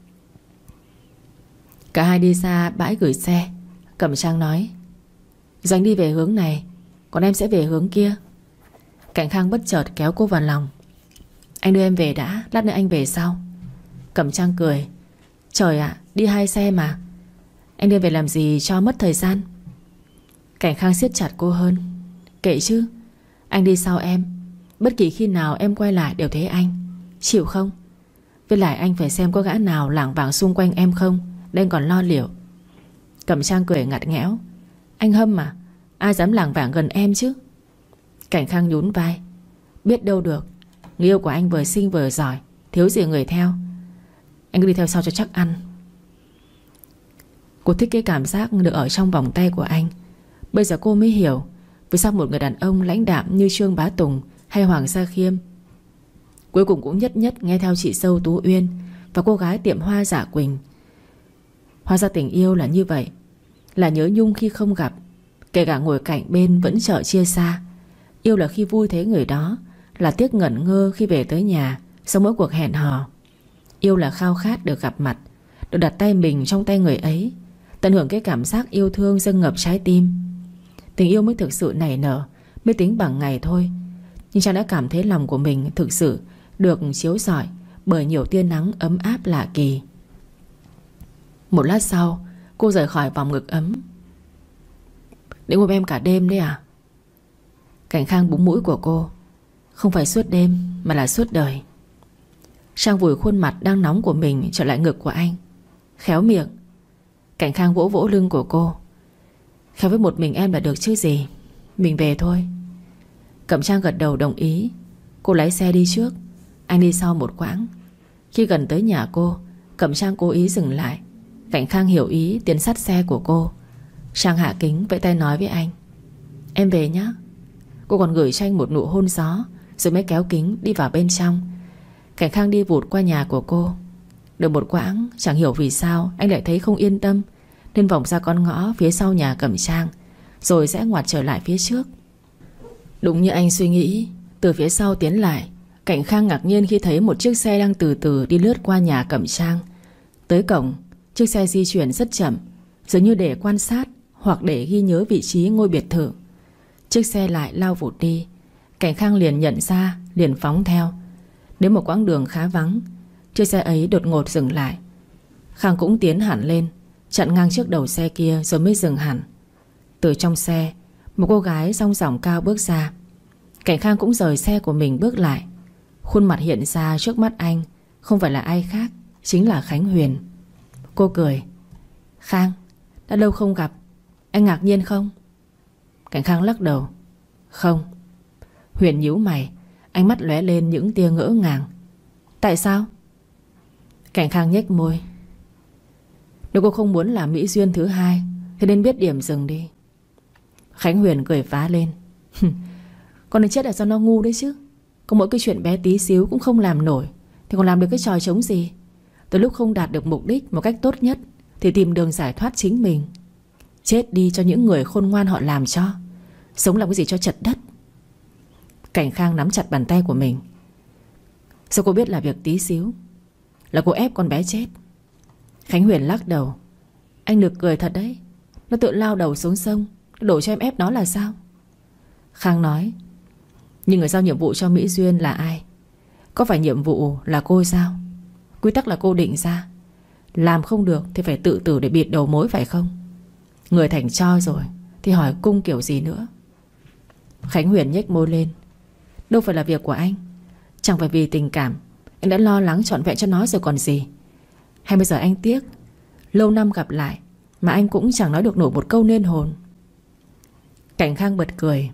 Cả hai đi ra bãi gửi xe. Cẩm Trang nói: Giờ anh đi về hướng này, còn em sẽ về hướng kia. Cảnh Khang bất chợt kéo cô vào lòng: Anh đưa em về đã, lát nữa anh về sau. Cẩm Trang cười: Trời ạ, đi hai xe mà, anh đưa về làm gì cho mất thời gian. Cảnh Khang siết chặt cô hơn: Kệ chứ, anh đi sau em, bất kỳ khi nào em quay lại đều thấy anh. Chịu không? Với lại anh phải xem có gã nào lảng vảng xung quanh em không, để anh còn lo liệu. Cẩm Trang cười ngặt nghẽo: Anh hâm mà, ai dám lảng vảng gần em chứ? Cảnh Khang nhún vai: Biết đâu được, người yêu của anh vừa xinh vừa giỏi, thiếu gì người theo. Anh cứ đi theo sau cho chắc ăn. Cô thích cái cảm giác được ở trong vòng tay của anh. Bây giờ cô mới hiểu vì sao một người đàn ông lãnh đạm như Trương Bá Tùng hay Hoàng Sa Khiêm cuối cùng cũng nhất nhất nghe theo chị dâu Tú Uyên và cô gái tiệm hoa Dạ Quỳnh. Hóa ra tình yêu là như vậy, là nhớ nhung khi không gặp, kể cả ngồi cạnh bên vẫn sợ chia xa. Yêu là khi vui thấy người đó, là tiếc ngẩn ngơ khi về tới nhà sau mỗi cuộc hẹn hò. Yêu là khao khát được gặp mặt, được đặt tay mình trong tay người ấy, tận hưởng cái cảm giác yêu thương dâng ngập trái tim. Tình yêu mới thực sự nảy nở, mới tính bằng ngày thôi. Nhưng Trang đã cảm thấy lòng của mình thực sự được chiếu rọi bởi nhiều tia nắng ấm áp lạ kỳ. Một lát sau, cô rời khỏi vòng ngực ấm. Định ôm em cả đêm đấy à? Cảnh Khang búng mũi của cô: Không phải suốt đêm mà là suốt đời. Trang vùi khuôn mặt đang nóng của mình trở lại ngực của anh. Khéo miệng. Cảnh Khang vỗ vỗ lưng của cô: Khéo với một mình em là được chứ gì. Mình về thôi. Cẩm Trang gật đầu đồng ý. Cô lái xe đi trước, anh đi sau một quãng. Khi gần tới nhà cô, Cẩm Trang cố ý dừng lại. Cảnh Khang hiểu ý tiến sát xe của cô. Trang hạ kính vẫy tay nói với anh: Em về nhé. Cô còn gửi cho anh một nụ hôn gió, rồi mới kéo kính đi vào bên trong. Cảnh Khang đi vụt qua nhà của cô. Được một quãng, chẳng hiểu vì sao anh lại thấy không yên tâm, nên vòng ra con ngõ phía sau nhà Cẩm Trang, rồi sẽ ngoặt trở lại phía trước. Đúng như anh suy nghĩ, từ phía sau tiến lại, Cảnh Khang ngạc nhiên khi thấy một chiếc xe đang từ từ đi lướt qua nhà Cẩm Trang. Tới cổng, chiếc xe di chuyển rất chậm, dường như để quan sát hoặc để ghi nhớ vị trí ngôi biệt thự. Chiếc xe lại lao vụt đi. Cảnh Khang liền nhận ra, liền phóng theo. Đến một quãng đường khá vắng, chiếc xe ấy đột ngột dừng lại. Khang cũng tiến hẳn lên, chặn ngang trước đầu xe kia rồi mới dừng hẳn. Từ trong xe, một cô gái dong dỏng cao bước ra. Cảnh Khang cũng rời xe của mình bước lại. Khuôn mặt hiện ra trước mắt anh không phải là ai khác, chính là Khánh Huyền. Cô cười: Khang, đã lâu không gặp, anh ngạc nhiên không? Cảnh Khang lắc đầu: Không. Huyền nhíu mày: Ánh mắt lóe lên những tia ngỡ ngàng. Tại sao? Cảnh Khang nhếch môi. Nếu cô không muốn làm Mỹ Duyên thứ hai thì nên biết điểm dừng đi. Khánh Huyền cười phá lên. Con nên chết là do nó ngu đấy chứ. Có mỗi cái chuyện bé tí xíu cũng không làm nổi thì còn làm được cái trò trống gì. Từ lúc không đạt được mục đích một cách tốt nhất thì tìm đường giải thoát chính mình. Chết đi cho những người khôn ngoan họ làm cho. Sống làm cái gì cho chật đất. Cảnh Khang nắm chặt bàn tay của mình. Sao cô biết là việc tí xíu? Là cô ép con bé chết. Khánh Huyền lắc đầu. Anh nực cười thật đấy. Nó tự lao đầu xuống sông, đổ cho em ép nó là sao? Khang nói. Nhưng người giao nhiệm vụ cho Mỹ Duyên là ai? Có phải nhiệm vụ là cô sao? Quy tắc là cô định ra. Làm không được thì phải tự tử để bịt đầu mối phải không? Người thành tro rồi thì hỏi cung kiểu gì nữa? Khánh Huyền nhếch môi lên. Đâu phải là việc của anh. Chẳng phải vì tình cảm anh đã lo lắng trọn vẹn cho nó rồi còn gì. Hay bây giờ anh tiếc lâu năm gặp lại mà anh cũng chẳng nói được nổi một câu nên hồn. Cảnh Khang bật cười.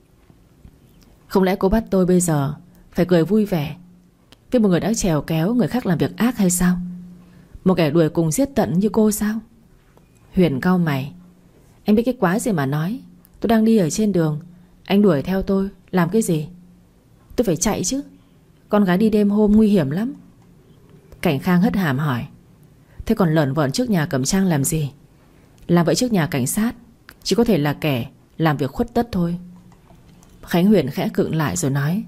Không lẽ cô bắt tôi bây giờ phải cười vui vẻ vì một người đã chèo kéo người khác làm việc ác hay sao? Một kẻ đuổi cùng giết tận như cô sao? Huyền cau mày. Anh biết cái quái gì mà nói. Tôi đang đi ở trên đường, anh đuổi theo tôi làm cái gì? Tôi phải chạy chứ. Con gái đi đêm hôm nguy hiểm lắm. Cảnh Khang hất hàm hỏi. Thế còn lởn vởn trước nhà Cẩm Trang làm gì? Làm vậy trước nhà cảnh sát chỉ có thể là kẻ làm việc khuất tất thôi. Khánh Huyền khẽ khựng lại rồi nói.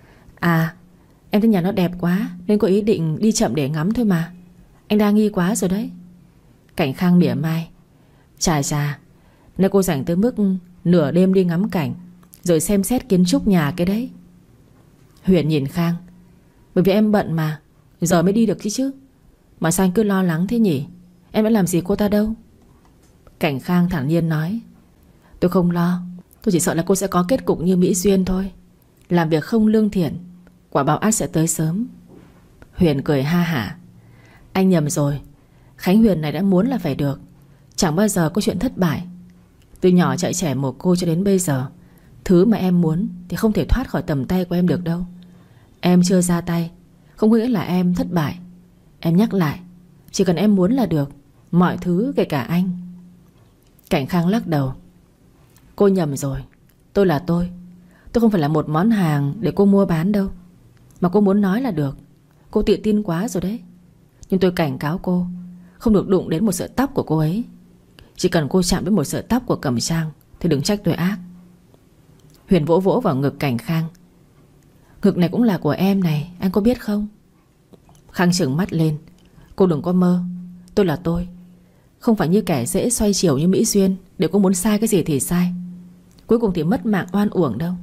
À, em thấy nhà nó đẹp quá nên có ý định đi chậm để ngắm thôi mà. Anh đa nghi quá rồi đấy. Cảnh Khang mỉa mai. Chà, nếu cô rảnh tới mức nửa đêm đi ngắm cảnh rồi xem xét kiến trúc nhà cái đấy. Huyền nhìn Khang. Bởi vì em bận mà, giờ mới đi được chứ. Mà sao anh cứ lo lắng thế nhỉ? Em đã làm gì cô ta đâu. Cảnh Khang thản nhiên nói. Tôi không lo. Tôi chỉ sợ là cô sẽ có kết cục như Mỹ Duyên thôi. Làm việc không lương thiện, quả báo ác sẽ tới sớm. Huyền cười ha hả. Anh nhầm rồi. Khánh Huyền này đã muốn là phải được. Chẳng bao giờ có chuyện thất bại. Từ nhỏ chạy trẻ mồ côi cho đến bây giờ, thứ mà em muốn thì không thể thoát khỏi tầm tay của em được đâu. Em chưa ra tay không có nghĩa là em thất bại. Em nhắc lại, chỉ cần em muốn là được. Mọi thứ kể cả anh. Cảnh Khang lắc đầu. Cô nhầm rồi. Tôi là tôi không phải là một món hàng để cô mua bán đâu. Mà cô muốn nói là được. Cô tự tin quá rồi đấy. Nhưng tôi cảnh cáo cô không được đụng đến một sợi tóc của cô ấy. Chỉ cần cô chạm đến một sợi tóc của Cẩm Trang thì đừng trách tôi ác. Huyền vỗ vỗ vào ngực Cảnh Khang. Ngực này cũng là của em này, anh có biết không? Khang trừng mắt lên. Cô đừng có mơ. Tôi là tôi, không phải như kẻ dễ xoay chiều như Mỹ Duyên để cô muốn sai cái gì thì sai. Cuối cùng thì mất mạng oan uổng đâu.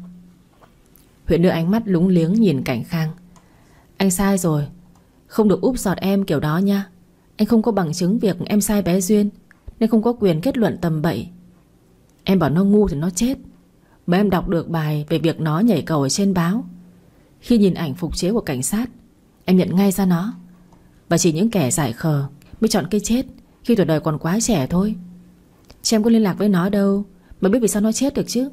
Huyền đưa ánh mắt lúng liếng nhìn Cảnh Khang. Anh sai rồi. Không được úp sọt em kiểu đó nha. Anh không có bằng chứng việc em sai bé Duyên nên không có quyền kết luận tầm bậy. Em bảo nó ngu thì nó chết. Mà em đọc được bài về việc nó nhảy cầu ở trên báo. Khi nhìn ảnh phục chế của cảnh sát, em nhận ngay ra nó. Và chỉ những kẻ dại khờ mới chọn cái chết khi tuổi đời còn quá trẻ thôi. Chứ em có liên lạc với nó đâu mà biết vì sao nó chết được chứ.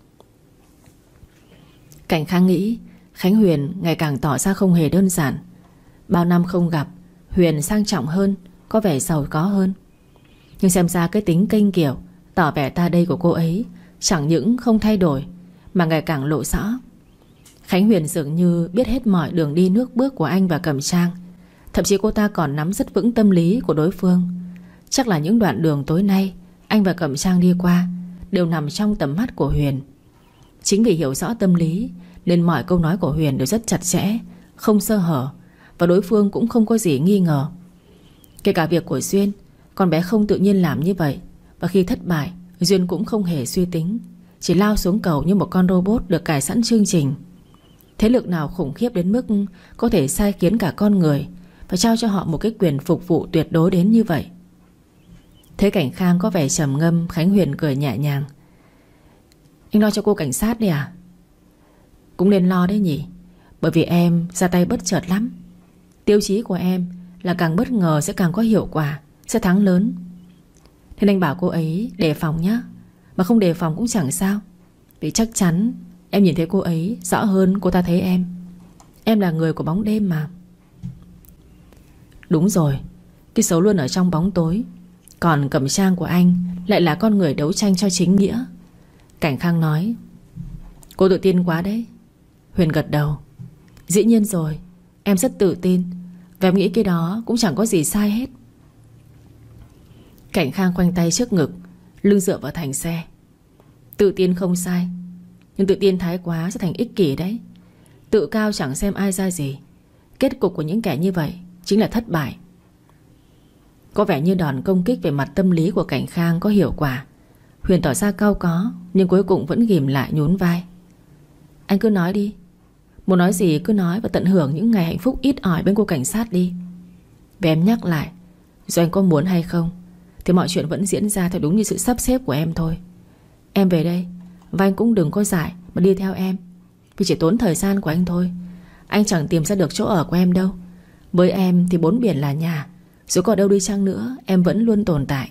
Cảnh Khang nghĩ Khánh Huyền ngày càng tỏ ra không hề đơn giản. Bao năm không gặp, Huyền sang trọng hơn, có vẻ giàu có hơn. Nhưng xem ra cái tính kênh kiệu, tỏ vẻ ta đây của cô ấy chẳng những không thay đổi mà ngày càng lộ rõ. Khánh Huyền dường như biết hết mọi đường đi nước bước của anh và Cẩm Trang. Thậm chí cô ta còn nắm rất vững tâm lý của đối phương. Chắc là những đoạn đường tối nay anh và Cẩm Trang đi qua đều nằm trong tầm mắt của Huyền. Chính vì hiểu rõ tâm lý nên mọi câu nói của Huyền đều rất chặt chẽ, không sơ hở, và đối phương cũng không có gì nghi ngờ. Kể cả việc của Duyên, con bé không tự nhiên làm như vậy. Và khi thất bại, Duyên cũng không hề suy tính, chỉ lao xuống cầu như một con robot được cài sẵn chương trình. Thế lực nào khủng khiếp đến mức có thể sai khiến cả con người và trao cho họ một cái quyền phục vụ tuyệt đối đến như vậy. Thấy Cảnh Khang có vẻ trầm ngâm, Khánh Huyền cười nhẹ nhàng. Anh lo cho cô cảnh sát đi à? Cũng nên lo đấy nhỉ. Bởi vì em ra tay bất chợt lắm. Tiêu chí của em là càng bất ngờ sẽ càng có hiệu quả, sẽ thắng lớn. Nên anh bảo cô ấy đề phòng nhé. Mà không đề phòng cũng chẳng sao. Vì chắc chắn Em nhìn thấy cô ấy rõ hơn cô ta thấy em. Em là người của bóng đêm mà. Đúng rồi, cái xấu luôn ở trong bóng tối. Còn Cẩm Trang của anh lại là con người đấu tranh cho chính nghĩa. Cảnh Khang nói. Cô tự tin quá đấy. Huyền gật đầu. Dĩ nhiên rồi, em rất tự tin. Và em nghĩ cái đó cũng chẳng có gì sai hết. Cảnh Khang khoanh tay trước ngực, lưng dựa vào thành xe. Tự tin không sai, nhưng tự tin thái quá sẽ thành ích kỷ đấy. Tự cao chẳng xem ai ra gì. Kết cục của những kẻ như vậy chính là thất bại. Có vẻ như đòn công kích về mặt tâm lý của Cảnh Khang có hiệu quả. Huyền tỏ ra cau có, nhưng cuối cùng vẫn ghìm lại nhún vai. Anh cứ nói đi. Muốn nói gì cứ nói, và tận hưởng những ngày hạnh phúc ít ỏi bên cô cảnh sát đi. Và em nhắc lại, dù anh có muốn hay không thì mọi chuyện vẫn diễn ra theo đúng như sự sắp xếp của em thôi. Em về đây, và anh cũng đừng có dại mà đi theo em, vì chỉ tốn thời gian của anh thôi. Anh chẳng tìm ra được chỗ ở của em đâu. Với em thì bốn biển là nhà. Dù có đâu đi chăng nữa, em vẫn luôn tồn tại.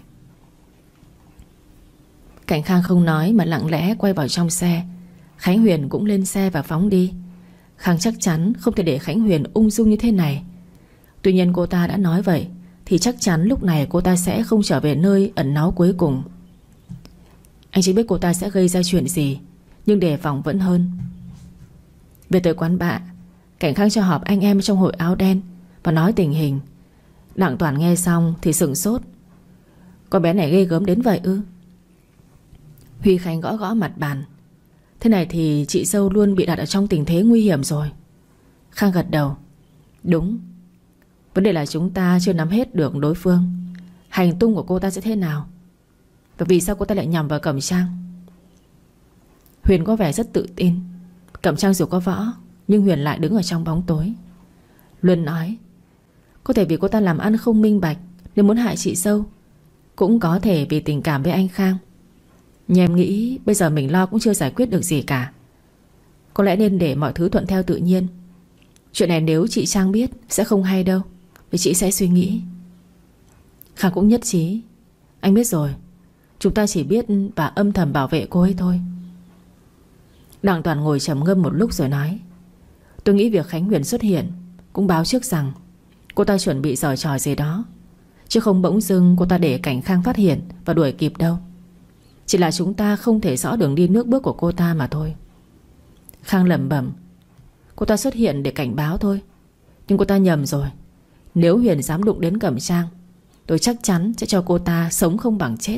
Cảnh Khang không nói mà lặng lẽ quay vào trong xe. Khánh Huyền cũng lên xe và phóng đi. Khang chắc chắn không thể để Khánh Huyền ung dung như thế này. Tuy nhiên cô ta đã nói vậy thì chắc chắn lúc này cô ta sẽ không trở về nơi ẩn náu cuối cùng. Anh chỉ biết cô ta sẽ gây ra chuyện gì, nhưng đề phòng vẫn hơn. Về tới quán bạ, Cảnh Khang cho họp anh em trong hội áo đen và nói tình hình. Đặng Toàn nghe xong thì sửng sốt. Con bé này ghê gớm đến vậy ư? Huy Khánh gõ gõ mặt bàn. Thế này thì chị dâu luôn bị đặt ở trong tình thế nguy hiểm rồi. Khang gật đầu. Đúng. Vấn đề là chúng ta chưa nắm hết được đối phương. Hành tung của cô ta sẽ thế nào, và vì sao cô ta lại nhằm vào Cẩm Trang. Huyền có vẻ rất tự tin. Cẩm Trang dù có võ, nhưng Huyền lại đứng ở trong bóng tối. Luân nói. Có thể vì cô ta làm ăn không minh bạch nên muốn hại chị dâu. Cũng có thể vì tình cảm với anh Khang. Nhưng em nghĩ bây giờ mình lo cũng chưa giải quyết được gì cả. Có lẽ nên để mọi thứ thuận theo tự nhiên. Chuyện này nếu chị Trang biết sẽ không hay đâu, vì chị sẽ suy nghĩ. Khang cũng nhất trí. Anh biết rồi, chúng ta chỉ biết và âm thầm bảo vệ cô ấy thôi. Đặng Toàn ngồi trầm ngâm một lúc rồi nói. Tôi nghĩ việc Khánh Huyền xuất hiện cũng báo trước rằng cô ta chuẩn bị giở trò gì đó, chứ không bỗng dưng cô ta để Cảnh Khang phát hiện và đuổi kịp đâu. Chỉ là chúng ta không thể rõ đường đi nước bước của cô ta mà thôi. Khang lẩm bẩm. Cô ta xuất hiện để cảnh báo thôi. Nhưng cô ta nhầm rồi. Nếu Huyền dám đụng đến Cẩm Trang, tôi chắc chắn sẽ cho cô ta sống không bằng chết.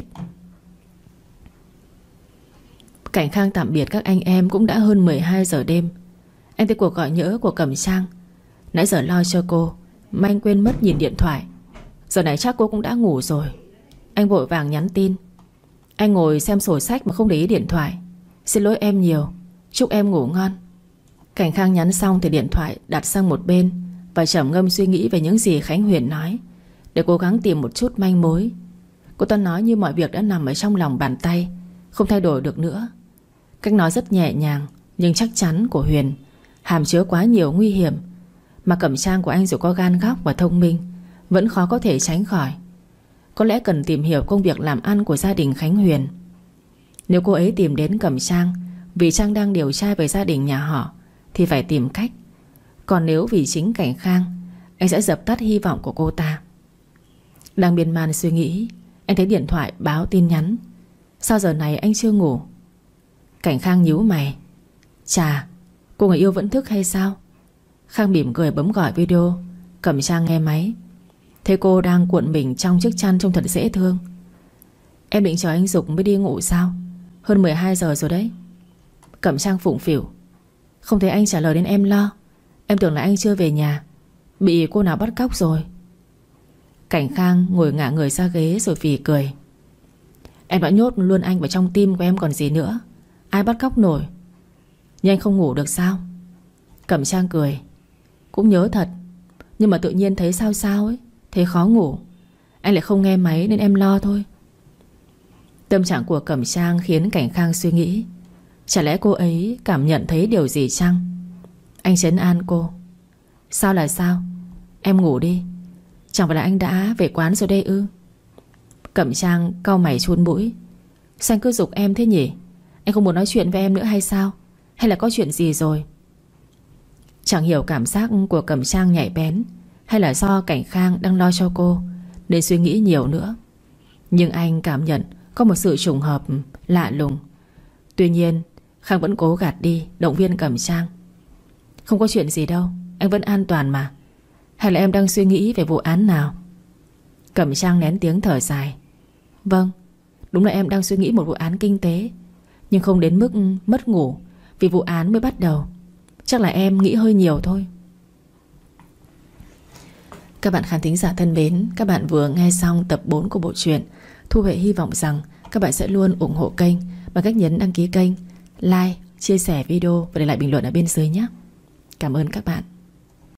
Cảnh Khang tạm biệt các anh em cũng đã hơn 12 giờ đêm. Anh thấy cuộc gọi nhỡ của Cẩm Trang. Nãy giờ lo cho cô mà anh quên mất nhìn điện thoại. Giờ này chắc cô cũng đã ngủ rồi. Anh vội vàng nhắn tin. Anh ngồi xem sổ sách mà không để ý điện thoại. Xin lỗi em nhiều. Chúc em ngủ ngon. Cảnh Khang nhắn xong thì điện thoại đặt sang một bên và trầm ngâm suy nghĩ về những gì Khánh Huyền nói, để cố gắng tìm một chút manh mối. Cô ta nói như mọi việc đã nằm ở trong lòng bàn tay, không thay đổi được nữa. Cách nói rất nhẹ nhàng nhưng chắc chắn của Huyền hàm chứa quá nhiều nguy hiểm, mà Cẩm Trang của anh dù có gan góc và thông minh vẫn khó có thể tránh khỏi. Có lẽ cần tìm hiểu công việc làm ăn của gia đình Khánh Huyền. Nếu cô ấy tìm đến Cẩm Trang vì Trang đang điều tra về gia đình nhà họ thì phải tìm cách. Còn nếu vì chính Cảnh Khang, anh sẽ dập tắt hy vọng của cô ta. Đang miên man suy nghĩ, anh thấy điện thoại báo tin nhắn. Sao giờ này anh chưa ngủ? Cảnh Khang nhíu mày. Chà, cô người yêu vẫn thức hay sao? Khang mỉm cười bấm gọi video. Cẩm Trang nghe máy. Thấy cô đang cuộn mình trong chiếc chăn trông thật dễ thương. Em định chờ anh Dục mới đi ngủ sao? Hơn 12 giờ rồi đấy. Cẩm Trang phụng phỉu. Không thấy anh trả lời đến em lo. Em tưởng là anh chưa về nhà, bị cô nào bắt cóc rồi. Cảnh Khang ngồi ngả người ra ghế rồi phì cười. Em đã nhốt luôn anh vào trong tim của em còn gì nữa. Ai bắt cóc nổi. Nhưng anh không ngủ được sao? Cẩm Trang cười. Cũng nhớ thật, nhưng mà tự nhiên thấy sao sao ấy, thấy khó ngủ. Anh lại không nghe máy nên em lo thôi. Tâm trạng của Cẩm Trang khiến Cảnh Khang suy nghĩ. Chả lẽ cô ấy cảm nhận thấy điều gì chăng? Anh trấn an cô. Sao là sao? Em ngủ đi. Chẳng phải là anh đã về quán rồi đây ư? Cẩm Trang cau mày chun mũi. Sao anh cứ giục em thế nhỉ? Anh không muốn nói chuyện với em nữa hay sao? hay là có chuyện gì rồi? Chẳng hiểu cảm giác của Cẩm Trang nhạy bén, hay là do Cảnh Khang đang lo cho cô nên suy nghĩ nhiều nữa. Nhưng anh cảm nhận có một sự trùng hợp lạ lùng. Tuy nhiên Khang vẫn cố gạt đi, động viên Cẩm Trang. Không có chuyện gì đâu, anh vẫn an toàn mà. Hay là em đang suy nghĩ về vụ án nào? Cẩm Trang nén tiếng thở dài. Vâng, đúng là em đang suy nghĩ một vụ án kinh tế, nhưng không đến mức mất ngủ vì vụ án mới bắt đầu. Chắc là em nghĩ hơi nhiều thôi. Các bạn khán thính giả thân mến, các bạn vừa nghe xong tập 4 của bộ truyện. Thu Huệ hy vọng rằng các bạn sẽ luôn ủng hộ kênh bằng cách nhấn đăng ký kênh, like, chia sẻ video và để lại bình luận ở bên dưới nhé. Cảm ơn các bạn.